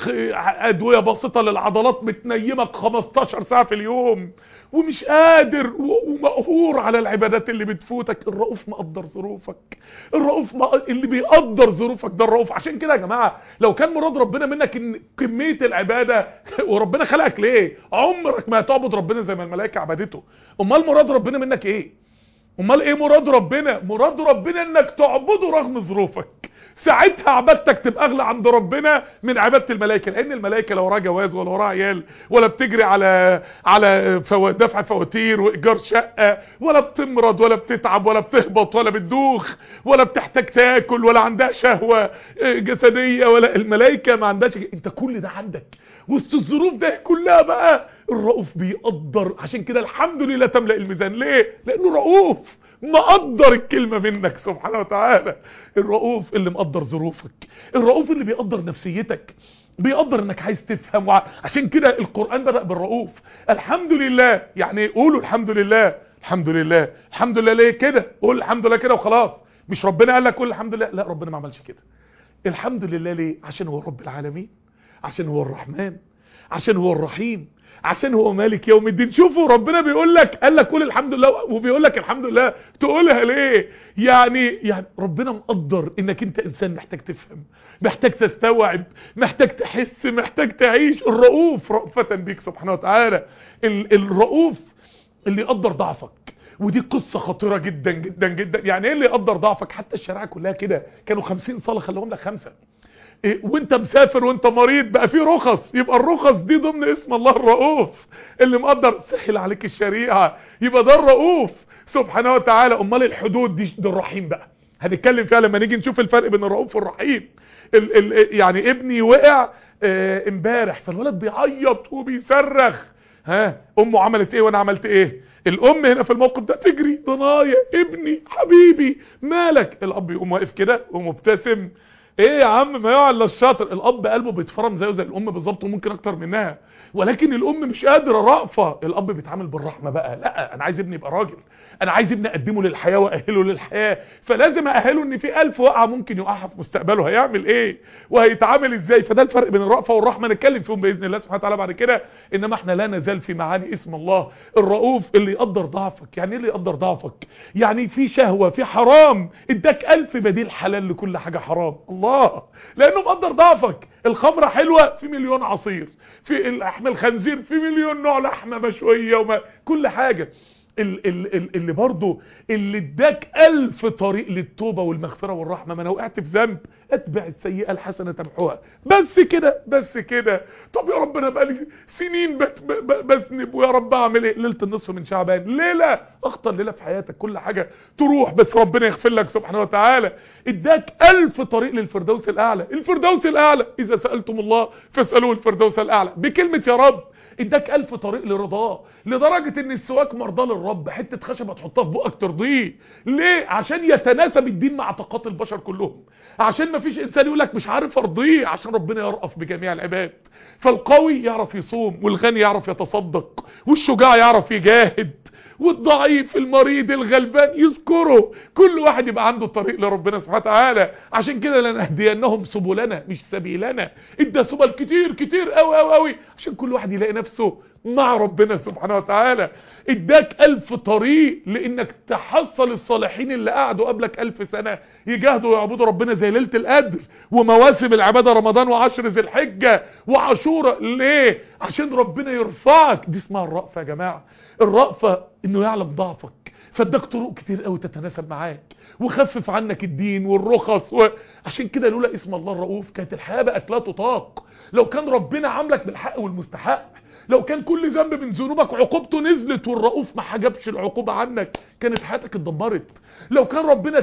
ادويه بسيطه للعضلات بتنيمك 15 ساعه في اليوم ومش قادر ومقهور على العبادات اللي بتفوتك. الرؤوف مقدر ظروفك، اللي بيقدر ظروفك ده الرؤوف. عشان كده يا جماعه لو كان مراد ربنا منك ان كميه العباده، وربنا خلقك ليه؟ عمرك ما هتعبد ربنا زي ما الملائكه عبدته. امال مراد ربنا منك ايه؟ امال ايه مراد ربنا؟ مراد ربنا انك تعبده رغم ظروفك، ساعتها عبادتك تبقى اغلى عند ربنا من عباده الملائكه. لان الملائكه لا وراها جواز ولا وراها عيال ولا بتجري على دفع فواتير وايجار شقه، ولا بتمرض ولا بتتعب ولا بتهبط ولا بتدوخ ولا بتحتاج تاكل ولا عندها شهوه جسديه، ولا الملائكه ما عندهاش. انت كل ده عندك وسط الظروف ده كلها بقى الرؤوف بيقدر. عشان كده الحمد لله تملأ الميزان. ليه؟ لانه رؤوف مقدر الكلمة منك سبحانه وتعالى. الرؤوف اللي مقدر ظروفك، الرؤوف اللي بيقدر نفسيتك، بيقدر انك عايز تفهم. عشان كده القرآن بدأ بالرؤوف. الحمد لله، يعني قولوا الحمد لله، الحمد لله، الحمد لله. ليه كده؟ قول الحمد لله كده وخلاص. مش ربنا قال لك قول الحمد لله؟ لا، ربنا ما عملش كده. الحمد لله ليه؟ عشان هو رب العالمين، عشان هو الرحمن، عشان هو الرحيم، عشان هو مالك يوم الدين. شوفوا ربنا بيقول لك، قال لك قول الحمد لله، وبيقول لك الحمد لله تقولها ليه؟ يعني ربنا مقدر انك انت انسان محتاج تفهم، محتاج تستوعب، محتاج تحس، محتاج تعيش. الرؤوف رأفة بيك سبحانه وتعالى. الرؤوف اللي يقدر ضعفك، ودي قصة خطيرة جدا جدا جدا. يعني ايه اللي يقدر ضعفك؟ حتى الشريعة كلها كده، كانوا 50 صلاة خلوهم لك 5. وانت مسافر وانت مريض بقى في رخص، يبقى الرخص دي ضمن اسم الله الرؤوف اللي مقدر سهل عليك الشريعة، يبقى ده الرؤوف سبحانه وتعالى. امال الحدود دي ده الرحيم بقى، هنتكلم فيها لما نيجي نشوف الفرق بين الرؤوف والرحيم. يعني ابني وقع امبارح، فالولد بيعيط وبيصرخ، ها امه عملت ايه وانا عملت ايه؟ الام هنا في الموقف ده تجري، ضنايا ابني حبيبي مالك؟ الاب يقوم واقف كده ومبتسم، ايه يا عم ما يقعد للشاطر. الاب قلبه بيتفرم زيه زي الام بالظبط وممكن اكتر منها، ولكن الام مش قادره رأفه. الاب بيتعامل بالرحمه بقى، لا انا عايز ابني يبقى راجل، انا عايز ابني اقدمه للحياه واهله للحياه، فلازم اهله ان في 1000 وقعه ممكن يوقعها في مستقبله، هيعمل ايه وهيتعامل ازاي؟ فده الفرق بين الرأفه والرحمه، نتكلم فيهم باذن الله سبحانه وتعالى بعد كده. انما احنا لا نزال في معاني اسم الله الرؤوف اللي يقدر ضعفك. يعني ايه اللي يقدر ضعفك؟ يعني في شهوه، في حرام، اداك 1000 بديل حلال لكل حاجه حرام، الله، لانه مقدر ضعفك. الخمره حلوه، في مليون عصير، في لحم الخنزير في مليون نوع لحمه مشويه كل حاجه. اللي برضه اللي اداك 1000 طريق للتوبه والمغفره والرحمه. ما انا وقعت في ذنب، اتبع السيئه الحسنه تمحوها، بس كده بس كده. طب يا رب انا بقالي سنين بذنب، ويا رب اعمل ايه؟ ليله النصف من شعبان، ليله اخطر ليله في حياتك، كل حاجه تروح بس ربنا يغفر لك سبحانه وتعالى. اداك 1000 طريق للفردوس الاعلى. الفردوس الاعلى اذا سالتم الله فاسالوه الفردوس الاعلى، بكلمه يا رب. اداك 1000 طريق لرضاه، لدرجة ان السواك مرضاه للرب، حتة خشبة تحطها في بقك ترضيه. ليه؟ عشان يتناسب الدين مع طاقات البشر كلهم، عشان ما فيش انسان يقولك مش عارف ارضيه، عشان ربنا يرأف بجميع العباد. فالقوي يعرف يصوم، والغني يعرف يتصدق، والشجاع يعرف يجاهد، والضعيف المريض الغلبان يذكره. كل واحد يبقى عنده طريق لربنا سبحانه وتعالى. عشان كده لنهدينهم سبلنا مش سبيلنا، ادى سبل كتير كتير قوي قوي قوي عشان كل واحد يلاقي نفسه مع ربنا سبحانه وتعالى. اداك 1000 طريق لانك تحصل الصالحين اللي قعدوا قبلك 1000 سنة يجاهدوا ويعبدوا ربنا، زي ليلة القدر ومواسم العبادة، رمضان وعشر ذي الحجة وعاشوراء. ليه؟ عشان ربنا يرفعك. دي اسمها الرأفة يا جماعة. الرأفة انه يعلم ضعفك فاداك طرق كتير قوي تتناسب معاك، وخفف عنك الدين والرخص عشان كده لولا اسم الله الرؤوف كانت الحياة بقت لا تطاق. لو كان ربنا عاملك بالحق والمستحق، لو كان كل ذنب من ذنوبك عقوبته نزلت والرؤوف ما حجبش العقوبة عنك، كانت حياتك اتدمرت. لو كان ربنا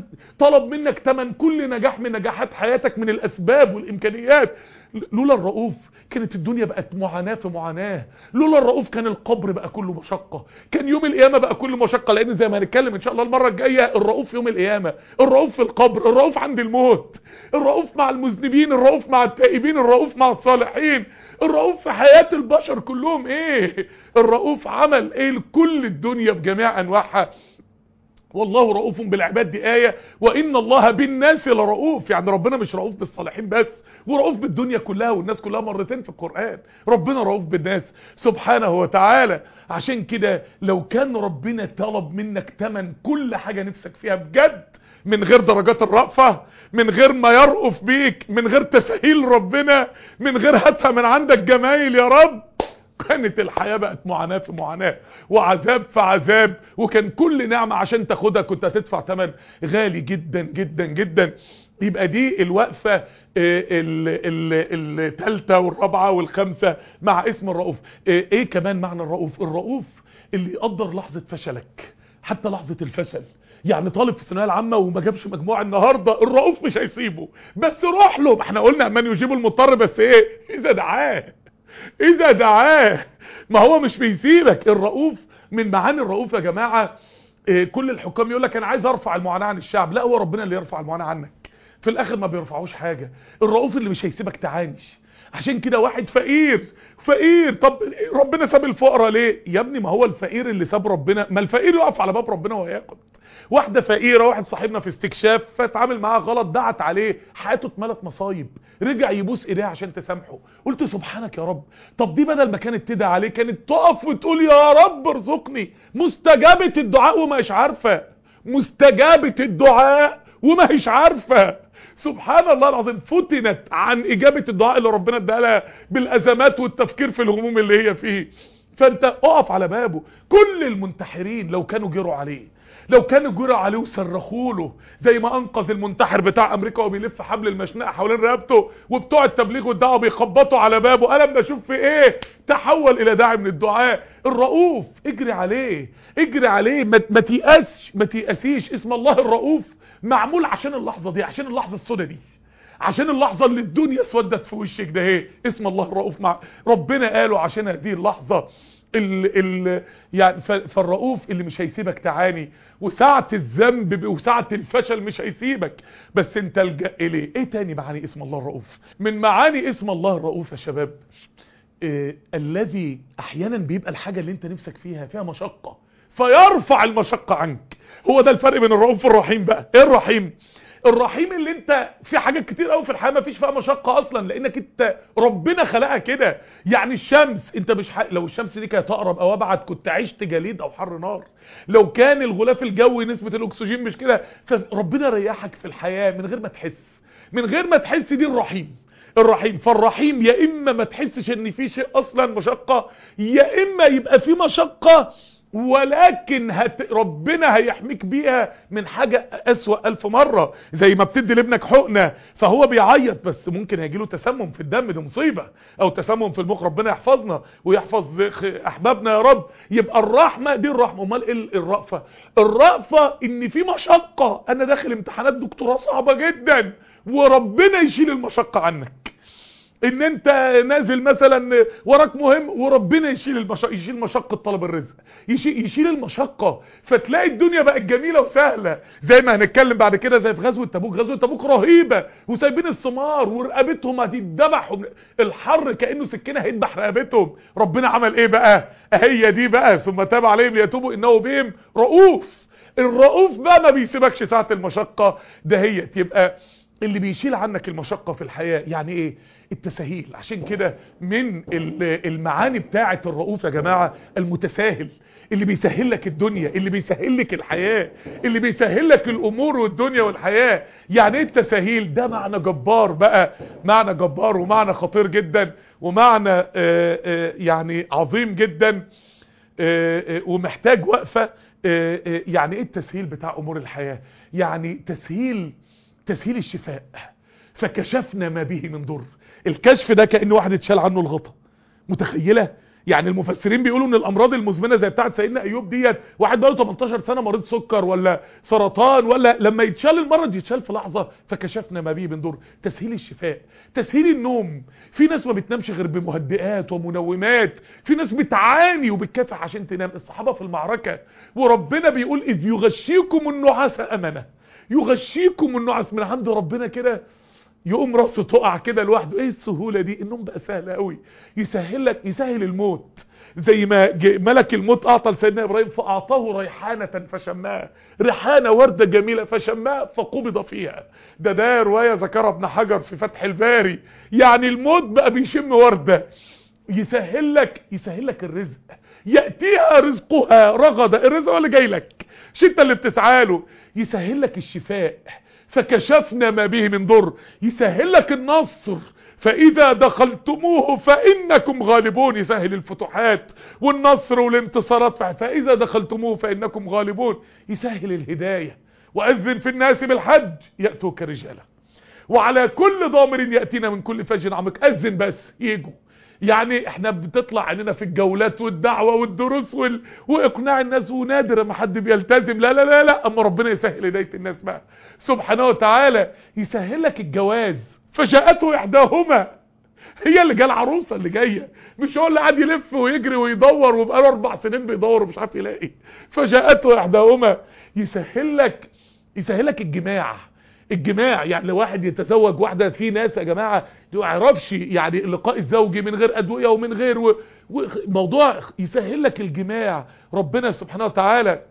طلب منك تمن كل نجاح من نجاحات حياتك من الاسباب والامكانيات، لولا الرؤوف كانت الدنيا بقت معاناة في معاناة. لولا الرؤوف كان القبر بقى كله مشقة، كان يوم القيامة بقى كله مشقة. لان زي ما هنتكلم ان شاء الله المرة الجاية، الرؤوف يوم القيامة، الرؤوف في القبر، الرؤوف عند الموت، الرؤوف مع المذنبين، الرؤوف مع التائبين، الرؤوف مع الصالحين، الرؤوف في حياة البشر كلهم. ايه الرؤوف عمل ايه لكل الدنيا بجميع انواعها؟ والله رؤوف بالعباد، دي آية. وإن الله بالناس لرؤوف، يعني ربنا مش رؤوف بالصالحين بس، ورؤوف بالدنيا كلها والناس كلها، مرتين في القرآن ربنا رؤوف بالناس سبحانه وتعالى. عشان كده لو كان ربنا طلب منك تمن كل حاجة نفسك فيها بجد، من غير درجات الرأفة، من غير ما يرؤف بيك، من غير تسهيل ربنا، من غير هاتها من عندك جمايل يا رب، كانت الحياة بقت معاناة في معاناة وعذاب في عذاب. وكان كل نعمة عشان تاخدها كنت هتدفع ثمن غالي جدا جدا جدا. يبقى دي الوقفة الثالثة والرابعة والخامسة مع اسم الرؤوف. ايه كمان معنى الرؤوف؟ الرؤوف اللي يقدر لحظة فشلك، حتى لحظة الفشل. يعني طالب في الثانويه العامه وما جابش مجموع النهارده، الرؤوف مش هيسيبه، بس روح له. ما احنا قلنا من يجيب المضطر، بس ايه؟ اذا دعاه، اذا دعاه. ما هو مش بيسيبك. الرؤوف من معاني الرؤوف يا جماعة، كل الحكام يقول لك انا عايز ارفع المعاناة عن الشعب، لا، هو ربنا اللي يرفع المعاناة عنك. في الاخر ما بيرفعوش حاجة. الرؤوف اللي مش هيسيبك تعانيش. عشان كده واحد فقير، طب ربنا ساب الفقراء ليه يا ابني؟ ما هو الفقير اللي ساب ربنا، ما الفقير يقف على باب ربنا وياخد. واحدة فقيرة، واحد صاحبنا في استكشاف فتعامل معاها غلط، دعت عليه، حياته اتملت مصايب، رجع يبوس ايديها عشان تسامحه. قلت سبحانك يا رب. طب دي بدل ما كانت تدعي عليه كانت تقف وتقول يا رب ارزقني. مستجابة الدعاء وما هيش عارفة، مستجابة الدعاء وما هيش عارفة. سبحان الله العظيم، فتنت عن اجابة الدعاء اللي ربنا اداها لها بالازمات والتفكير في الهموم اللي هي فيه. فانت اقف على بابه. كل المنتحرين لو كانوا جروا عليه وصرخوا له، زي ما انقذ المنتحر بتاع امريكا وبيلف حبل المشنقه حوالين رقبته، وبتوع التبليغ والدعوه بيخبطوا على بابه، انا بشوف في ايه؟ تحول الى داعي من الدعاء. الرؤوف اجري عليه، ما تيأسيش. اسم الله الرؤوف معمول عشان اللحظه دي، عشان اللحظه السوداء دي، عشان اللحظة اللي الدنيا اسودت في وشك ده ايه اسم الله الرؤوف. مع ربنا قاله عشان هذه اللحظة يعني فالرؤوف اللي مش هيسيبك تعاني، وساعة الذنب وساعة الفشل مش هيسيبك، بس انت الجأ اليه. ايه تاني معاني اسم الله الرؤوف؟ من معاني اسم الله الرؤوف يا شباب الذي احيانا بيبقى الحاجة اللي انت نفسك فيها مشقة فيرفع المشقة عنك. هو ده الفرق بين الرؤوف والرحيم. بقى ايه الرحيم؟ الرحيم اللي انت في حاجات كتير قوي في الحياه ما فيش فيها مشقه اصلا، لانك انت ربنا خلقها كده. يعني الشمس انت مش لو الشمس دي كانت اقرب او ابعد كنت عشت جليد او حر نار. لو كان الغلاف الجوي نسبه الاكسجين مش كده، فربنا ريحك في الحياه من غير ما تحس. من غير ما تحس، دي الرحيم. الرحيم. فالرحيم يا اما ما تحسش ان في شيء اصلا مشقه، يا اما يبقى في مشقه ولكن ربنا هيحميك بيها من حاجة أسوأ 1000 مرة. زي ما بتدي لابنك حقنة فهو بيعيط بس ممكن هيجيله تسمم في الدم، دي مصيبة، او تسمم في المخ. ربنا يحفظنا ويحفظ احبابنا يا رب. يبقى الرحمة دي الرحمة. امال ايه الرأفة؟ الرأفة ان في مشقة، انا داخل امتحانات دكتوراه صعبة جدا وربنا يشيل المشقة عنك. ان انت نازل مثلا وراك مهم وربنا يشيل مشقة طلب الرزق، يشيل المشقة، فتلاقي الدنيا بقت جميلة وسهلة. زي ما هنتكلم بعد كده زي في غزوة تبوك. غزوة تبوك رهيبة وسايبين الثمار ورقبتهم هتتذبح، الحر كأنه سكينة هيذبح رقبتهم. ربنا عمل ايه بقى؟ هي دي بقى ثم تاب عليهم ليتوبوا انه بهم رؤوف. الرؤوف بقى ما بيسيبكش ساعة المشقة دهيت. يبقى اللي بيشيل عنك المشقة في الحياة يعني ايه؟ التسهيل. عشان كده من المعاني بتاعة الرؤوف يا جماعة المتساهل، اللي بيسهل لك الدنيا، اللي بيسهل لك الحياة، اللي بيسهل لك الامور والدنيا والحياة. يعني ايه التسهيل؟ ده معنى جبار بقى، معنى جبار ومعنى خطير جدا ومعنى يعني عظيم جدا ومحتاج وقفة. يعني ايه التسهيل بتاع امور الحياة؟ يعني تسهيل الشفاء. فكشفنا ما به من ضر. الكشف ده كأنه واحد اتشال عنه الغطا. متخيلة؟ يعني المفسرين بيقولوا ان الامراض المزمنه زي بتاعه سيدنا ايوب ديت، واحد بقاله 18 سنه مريض سكر ولا سرطان، ولا لما يتشال المرض يتشال في لحظه. فكشفنا ما به من ضر. تسهيل الشفاء. تسهيل النوم. في ناس ما بتنامش غير بمهدئات ومنومات، في ناس بتعاني وبتكافح عشان تنام. الصحابه في المعركه وربنا بيقول اذ يغشيكم النعاس امنه. يغشيكم النعاس من عند ربنا كده، يقوم راسه تقع كده لوحده. ايه السهولة دي؟ النوم بقى سهل قوي. يسهل الموت. زي ما ملك الموت اعطى لسيدنا ابراهيم فاعطاه ريحانة فشماها. ريحانة وردة جميلة فشماها فقبض فيها. ده رواية ذكرها ابن حجر في فتح الباري. يعني الموت بقى بيشم وردة. يسهل لك الرزق. يأتيها رزقها رغدا. الرزق اللي جاي لك مش انت اللي بتسعى له. يسهل لك الشفاء. فكشفنا ما به من ضر. يسهل لك النصر. فإذا دخلتموه فإنكم غالبون. يسهل الفتوحات والنصر والانتصارات. فإذا دخلتموه فإنكم غالبون. يسهل الهداية. وأذن في الناس بالحج يأتوك رجالا وعلى كل ضامر يأتينا من كل فج عميق. أذن بس يجوا. يعني احنا بتطلع عننا في الجولات والدعوة والدروس واقناع الناس، ونادر ما حد بيلتزم. لا لا لا لا. اما ربنا يسهل هداية الناس بقى سبحانه وتعالى. يسهل لك الجواز. فجاءته احداهما. هي اللي جايه العروسه اللي جايه، مش هو اللي قاعد يلف ويجري ويدور وبقاله 4 سنين بيدور ومش عارف يلاقي. فجاءته احداهما. يسهل لك الجماع. يعني لو واحد يتزوج واحدة، في ناس يا جماعة ما يعرفش يعني اللقاء الزوجي من غير أدوية ومن غير موضوع. يسهل لك الجماع ربنا سبحانه وتعالى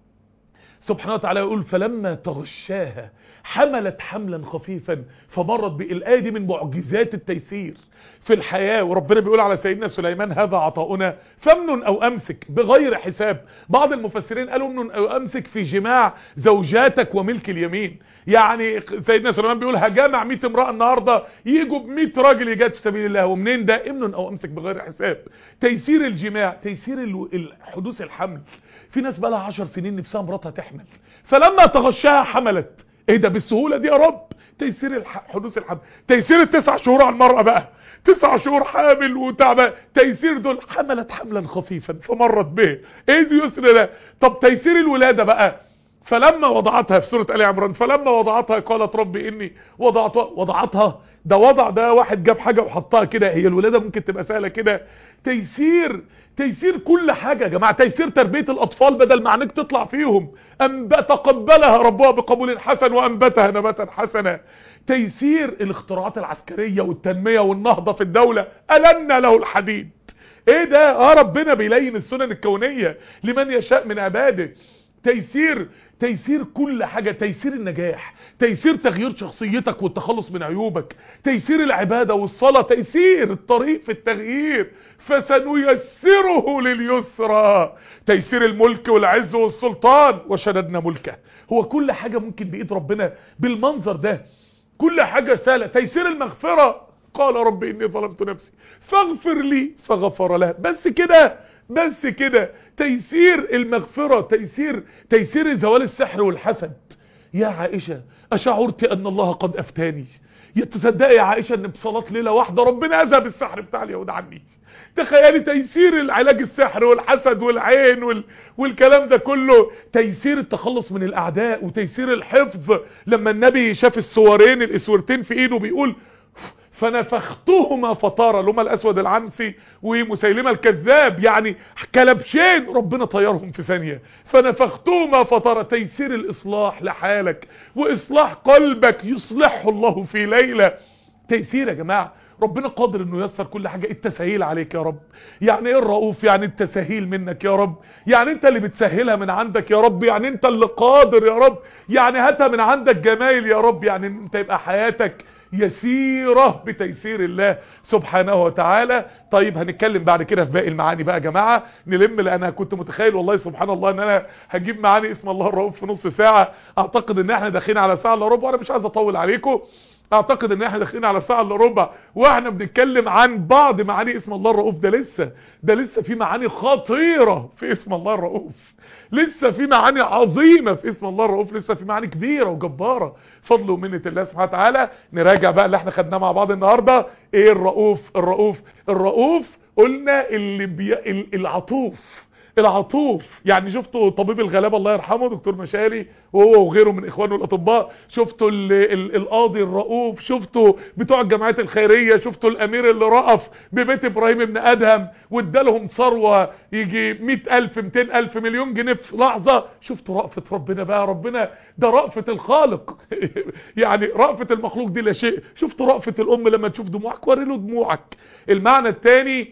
يقول فلما تغشاها حملت حملا خفيفا فمرت به. الآية دي من معجزات التيسير في الحياة. وربنا بيقول على سيدنا سليمان هذا عطاؤنا فامنن او امسك بغير حساب. بعض المفسرين قالوا امنن او امسك في جماع زوجاتك وملك اليمين. يعني سيدنا سليمان بيقول هجامع 100 امرأة النهاردة يجوا ب100 راجل يجاد في سبيل الله. ومنين ده؟ امنن او امسك بغير حساب. تيسير الجماع. تيسير حدوث الحمل. في ناس بقى لها 10 سنين نفسها مراتها تحمل، فلما تغشاها حملت. ايه ده بالسهولة دي يا رب؟ تيسير حدوث الحمل. تيسير ال9 شهور على المرأة بقى، 9 شهور حامل وتعبان. تيسير دول حملت حملا خفيفا فمرت به. ايه اليسر ده؟ طب تيسير الولادة بقى. فلما وضعتها في سورة آل عمران، فلما وضعتها قالت ربي إني وضعتها. ده وضع، ده واحد جاب حاجة وحطها كده. هي الولادة ممكن تبقى سهلة كده؟ تيسير كل حاجة يا جماعة. تيسير تربية الأطفال بدل ما عينيك تطلع فيهم، تقبلها ربها بقبول حسن وأنبتها نباتا حسنا. تيسير الاختراعات العسكرية والتنمية والنهضة في الدولة، ألنا له الحديد. ايه ده؟ ربنا بيلين السنن الكونية لمن يشاء من عباده. تيسير كل حاجة. تيسير النجاح، تيسير تغيير شخصيتك والتخلص من عيوبك، تيسير العبادة والصلاة، تيسير الطريق في التغيير، فسنيسره لليسرى. تيسير الملك والعز والسلطان، وشددنا ملكه. هو كل حاجة ممكن بإيد ربنا بالمنظر ده، كل حاجة سهلة. تيسير المغفرة، قال رب إني ظلمت نفسي فاغفر لي فغفر له. بس كده. تيسير المغفرة، تيسير زوال السحر والحسد. يا عائشة أشعرت أن الله قد أفتاني؟ تصدقي يا عائشة أن بصلاة ليلة واحدة ربنا أذهب السحر بتاع اليهود عني؟ تخيلي تيسير العلاج السحر والحسد والعين والكلام ده كله. تيسير التخلص من الأعداء وتيسير الحفظ. لما النبي شاف الاسورتين في ايده بيقول فنفختهما فطار، اللي هما الاسود العنسي ومسيلمة الكذاب، يعني كلبشين ربنا طيرهم في ثانية. فنفختهما فطار. تيسير الاصلاح لحالك واصلاح قلبك، يصلحه الله في ليلة. تيسير يا جماعة، ربنا قادر انه ييسر كل حاجة. التسهيل عليك يا رب. يعني ايه الرؤوف؟ يعني التسهيل منك يا رب، يعني انت اللي بتسهلها من عندك يا رب، يعني انت اللي قادر يا رب، يعني هاتها من عندك جمايل يا رب، يعني انت يبقى حياتك يسيرة بتيسير الله سبحانه وتعالى. طيب هنتكلم بعد كده في باقي المعاني بقى يا جماعة، نلم. لان انا كنت متخيل والله سبحان الله ان انا هجيب معاني اسم الله الرؤوف في نص ساعة. اعتقد ان احنا داخلين على ساعة الا ربع، وانا مش عايز اطول عليكم. اعتقد ان احنا داخلين على ساعة الا ربع واحنا بنتكلم عن بعض معاني اسم الله الرؤوف. ده لسه في معاني خطيرة في اسم الله الرؤوف، لسه في معاني عظيمة في اسم الله الرؤوف، لسه في معاني كبيرة وجبارة، فضل ومنة الله سبحانه وتعالى. نراجع بقى اللي احنا خدناه مع بعض النهاردة. ايه الرؤوف قلنا العطوف. يعني شفتوا طبيب الغلابة الله يرحمه دكتور مشاري وهو وغيره من اخوانه الاطباء، شفتوا القاضي الرؤوف، شفتوا بتوع الجمعيات الخيرية، شفتوا الامير اللي رأف ببيت ابراهيم ابن ادهم وادالهم ثروة يجي 100,000 200,000 مليون جنيه في لحظة. شفتوا رأفة ربنا بقى؟ ربنا ده رأفة الخالق يعني رأفة المخلوق دي لا شيء. شفتوا رأفة الام لما تشوف دموعك وريله دموعك. المعنى الثاني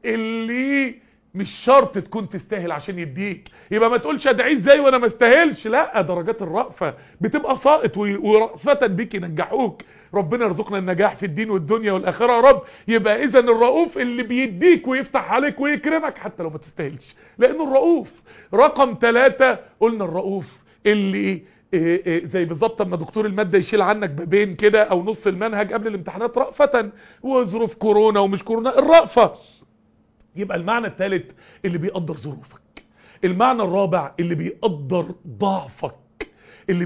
اللي مش شرط تكون تستاهل عشان يديك، يبقى ما تقولش ادعيه ازاي وانا ما استاهلش. لا، درجات الرأفة بتبقى ساقط ورأفة بيك ينجحوك. ربنا يرزقنا النجاح في الدين والدنيا والاخره يا رب. يبقى اذا الرؤوف اللي بيديك ويفتح عليك ويكرمك حتى لو ما تستاهلش، لانه الرؤوف. رقم 3 قلنا الرؤوف اللي زي بالظبط اما دكتور المادة يشيل عنك بابين كده او نص المنهج قبل الامتحانات رأفة، وظروف كورونا ومش كورونا الرأفة. يبقى المعنى الثالث اللي بيقدر ظروفك. المعنى الرابع اللي بيقدر ضعفك، اللي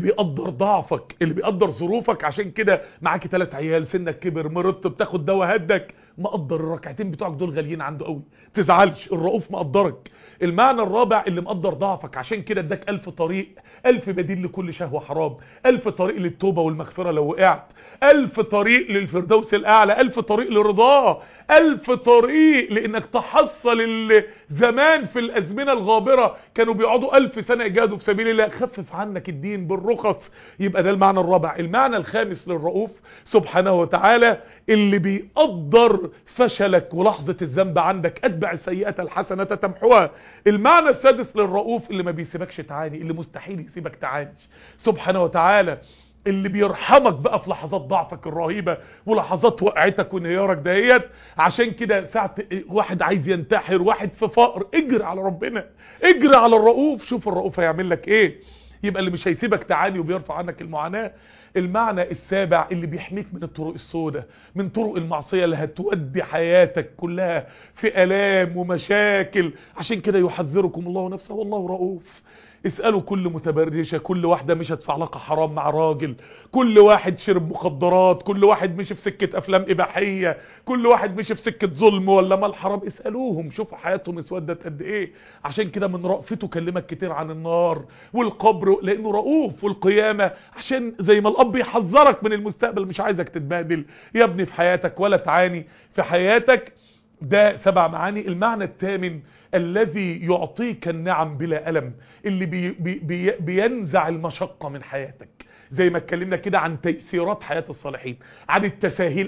بيقدر ظروفك. عشان كده معاكي 3 عيال، سنك كبر، مرضت، بتاخد دواء هدك، مقدر الركعتين بتوعك دول غاليين عنده قوي، تزعلش، الرؤوف مقدرك. المعنى الرابع اللي مقدر ضعفك، عشان كده اداك 1000 طريق، 1000 بديل لكل شهوة حرام، 1000 طريق للتوبة والمغفرة لو وقعت، 1000 طريق للفردوس الأعلى، 1000 طريق لرضاه، 1000 طريق لانك تحصل اللي زمان في الازمنة الغابرة كانوا بيقعدوا 1000 سنة يجاهدوا في سبيل الله. خفف عنك الدين بالرخص. يبقى ده المعنى الرابع. المعنى الخامس للرؤوف سبحانه وتعالى اللي بيقدر فشلك ولحظة الذنب عندك، اتبع السيئة الحسنة تمحوها. المعنى السادس للرؤوف اللي ما بيسيبكش تعاني، اللي مستحيل يسيبك تعاني سبحانه وتعالى، اللي بيرحمك بقى في لحظات ضعفك الرهيبة ولحظات وقعتك وانهيارك دهيت. عشان كده ساعة واحد عايز ينتحر، واحد في فقر، اجري على ربنا، اجري على الرؤوف، شوف الرؤوف هيعمل لك ايه. يبقى اللي مش هيسيبك تعاني وبيرفع عنك المعاناة. المعنى السابع اللي بيحميك من الطرق السوداء، من طرق المعصية اللي هتودي حياتك كلها في آلام ومشاكل. عشان كده يحذركم الله نفسه والله رؤوف. اسألوا كل متبرجة، كل واحدة مشت في علاقة حرام مع راجل، كل واحد شرب مخدرات، كل واحد مشي في سكة افلام اباحية، كل واحد مشي في سكة ظلم ولا مال حرام. اسألوهم شوفوا حياتهم اسودت قد ايه. عشان كده من رأفته كلمك كتير عن النار والقبر، لانه رؤوف، والقيامة عشان زي ما الاب يحذرك من المستقبل، مش عايزك تتبهدل يا ابني في حياتك ولا تعاني في حياتك. ده 7 معاني. المعنى الثامن الذي يعطيك النعم بلا ألم، اللي بينزع المشقة من حياتك. زي ما اتكلمنا كده عن تيسيرات حياة الصالحين، عن التساهيل.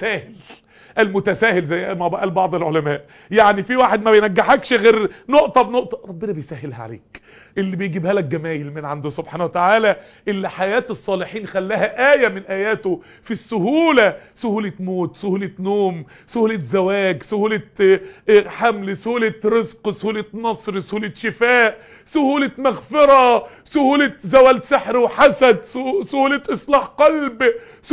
المتساهل زي ما قال بعض العلماء، يعني في واحد ما بينجحكش غير نقطة بنقطة، ربنا بيسهلها عليك، اللي بيجيبها لك جمايل من عنده سبحانه وتعالى. اللي حياة الصالحين خلاها آية من آياته في السهولة، سهولة موت، سهولة نوم، سهولة زواج، سهولة حمل، سهولة رزق، سهولة نصر، سهولة شفاء، سهولة مغفرة، سهولة زوال سحر وحسد، سهولة إصلاح قلب،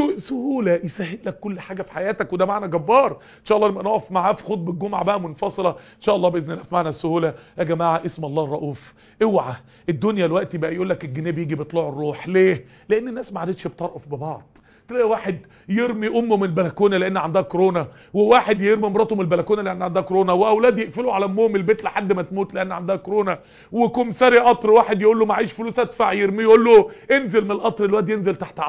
سهولة يسهل لك كل حاجة في حياتك. وده معنى جبار ان شاء الله لما نقف معاه في خطبة الجمعة بقى منفصلة ان شاء الله باذن الله في معنى السهولة. يا جماعة اسم الله الرؤوف. اوعى الدنيا الوقت بقى يقول لك الجنيه بيجي بطلوع الروح. ليه؟ لان الناس ما عادتش بترقف ببعض. تلاقي واحد يرمي امه من البلكونه لان عندها كورونا، وواحد يرمي مراته من البلكونه لان عندها كورونا، واولاد يقفلوا على امهم البيت لحد ما تموت لان عندها كورونا، وكمساري قطر واحد يقول له معيش فلوس ادفع يرميه، يقول له انزل من القطر، الواد ينزل تحت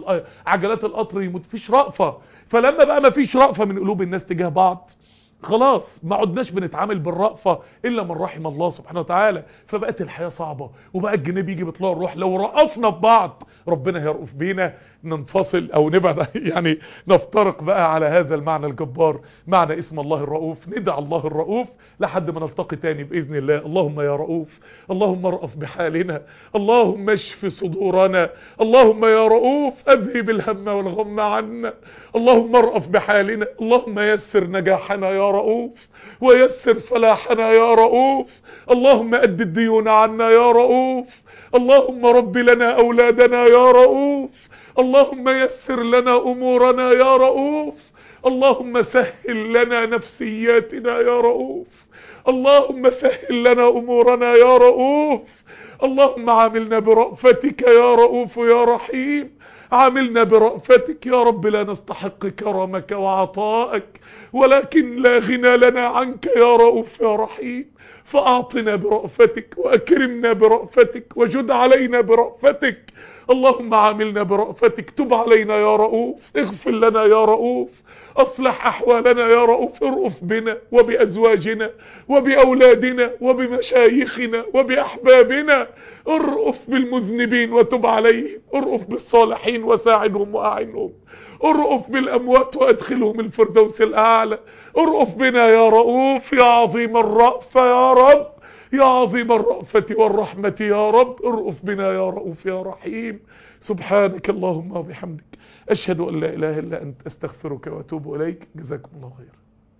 عجلات القطر يموت. فيش رأفة. فلما بقى ما فيش رأفة من قلوب الناس تجاه بعض، خلاص ما عدناش بنتعامل بالرأفة الا من رحم الله سبحانه وتعالى. فبقت الحياة صعبة، وبقى الجنيه بيجي بيطلع الروح. لو رأفنا ببعض ربنا هيرأف بينا. ننفصل او نبعد يعني نفترق بقى على هذا المعنى الجبار، معنى اسم الله الرؤوف. ندعى الله الرؤوف لحد ما نلتقي تاني بإذن الله. اللهم يا رؤوف، اللهم ارأف بحالنا، اللهم اشف صدورنا، اللهم يا رؤوف اذهب الهم والغم عنا، اللهم ارأف بحالنا، اللهم يسر نجاحنا يا رؤوف، ويسر فلاحنا يا رؤوف، اللهم أد الديون عنا يا رؤوف، اللهم رب لنا أولادنا يا رؤوف، اللهم يسر لنا أمورنا يا رؤوف، اللهم سهل لنا نفسياتنا يا رؤوف، اللهم سهل لنا أمورنا يا رؤوف، اللهم عاملنا برأفتك يا رؤوف يا رحيم، عاملنا برأفتك يا رب. لا نستحق كرمك وعطائك، ولكن لا غنى لنا عنك يا رؤوف يا رحيم، فأعطنا برأفتك وأكرمنا برأفتك وجد علينا برأفتك. اللهم عاملنا برأفتك، تب علينا يا رؤوف، اغفر لنا يا رؤوف، اصلح احوالنا يا رؤوف، ارؤف بنا وبأزواجنا وبأولادنا وبمشايخنا وبأحبابنا، ارؤف بالمذنبين وتب عليهم، ارؤف بالصالحين وساعدهم وأعنهم، ارؤف بالأموات وادخلهم الفردوس الأعلى، ارؤف بنا يا رؤوف يا عظيم الرأفة يا رب، يا عظيم الرأفة والرحمة يا رب، ارؤف بنا يا رؤوف يا رحيم. سبحانك اللهم وبحمدك، أشهد أن لا إله إلا أنت، أستغفرك وأتوب إليك. جزاكم الله خير.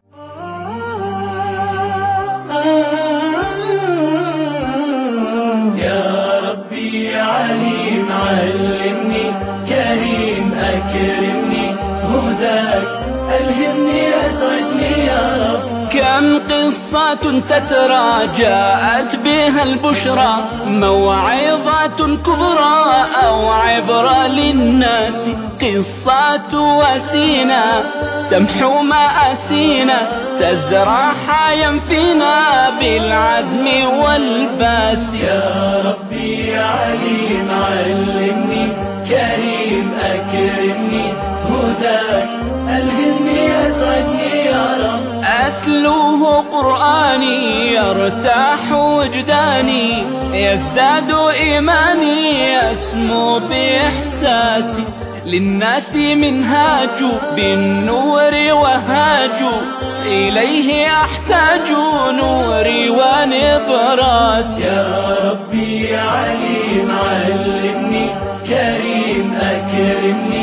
يا ربي يا عليم علمني، كريم أكرمني، هداك ألهمني أسعدني يا رب. كم قصة تترى جاءت بها البشرى، موعظة كبرى أو عبرة للناس، قصة وسينا تمحو مآسينا، تزرع حيا فينا بالعزم والباس. يا ربي يا عليم علمني، كريم أكرمني، هداك ألهمني أسعدني يا رب. أتلوه قرآني يرتاح وجداني، يزداد إيماني يسمو بإحساسي، للناس منهاج بالنور وهاج، إليه أحتاج نوري ونبراس. يا ربي يا عليم علمني، كريم أكرمني،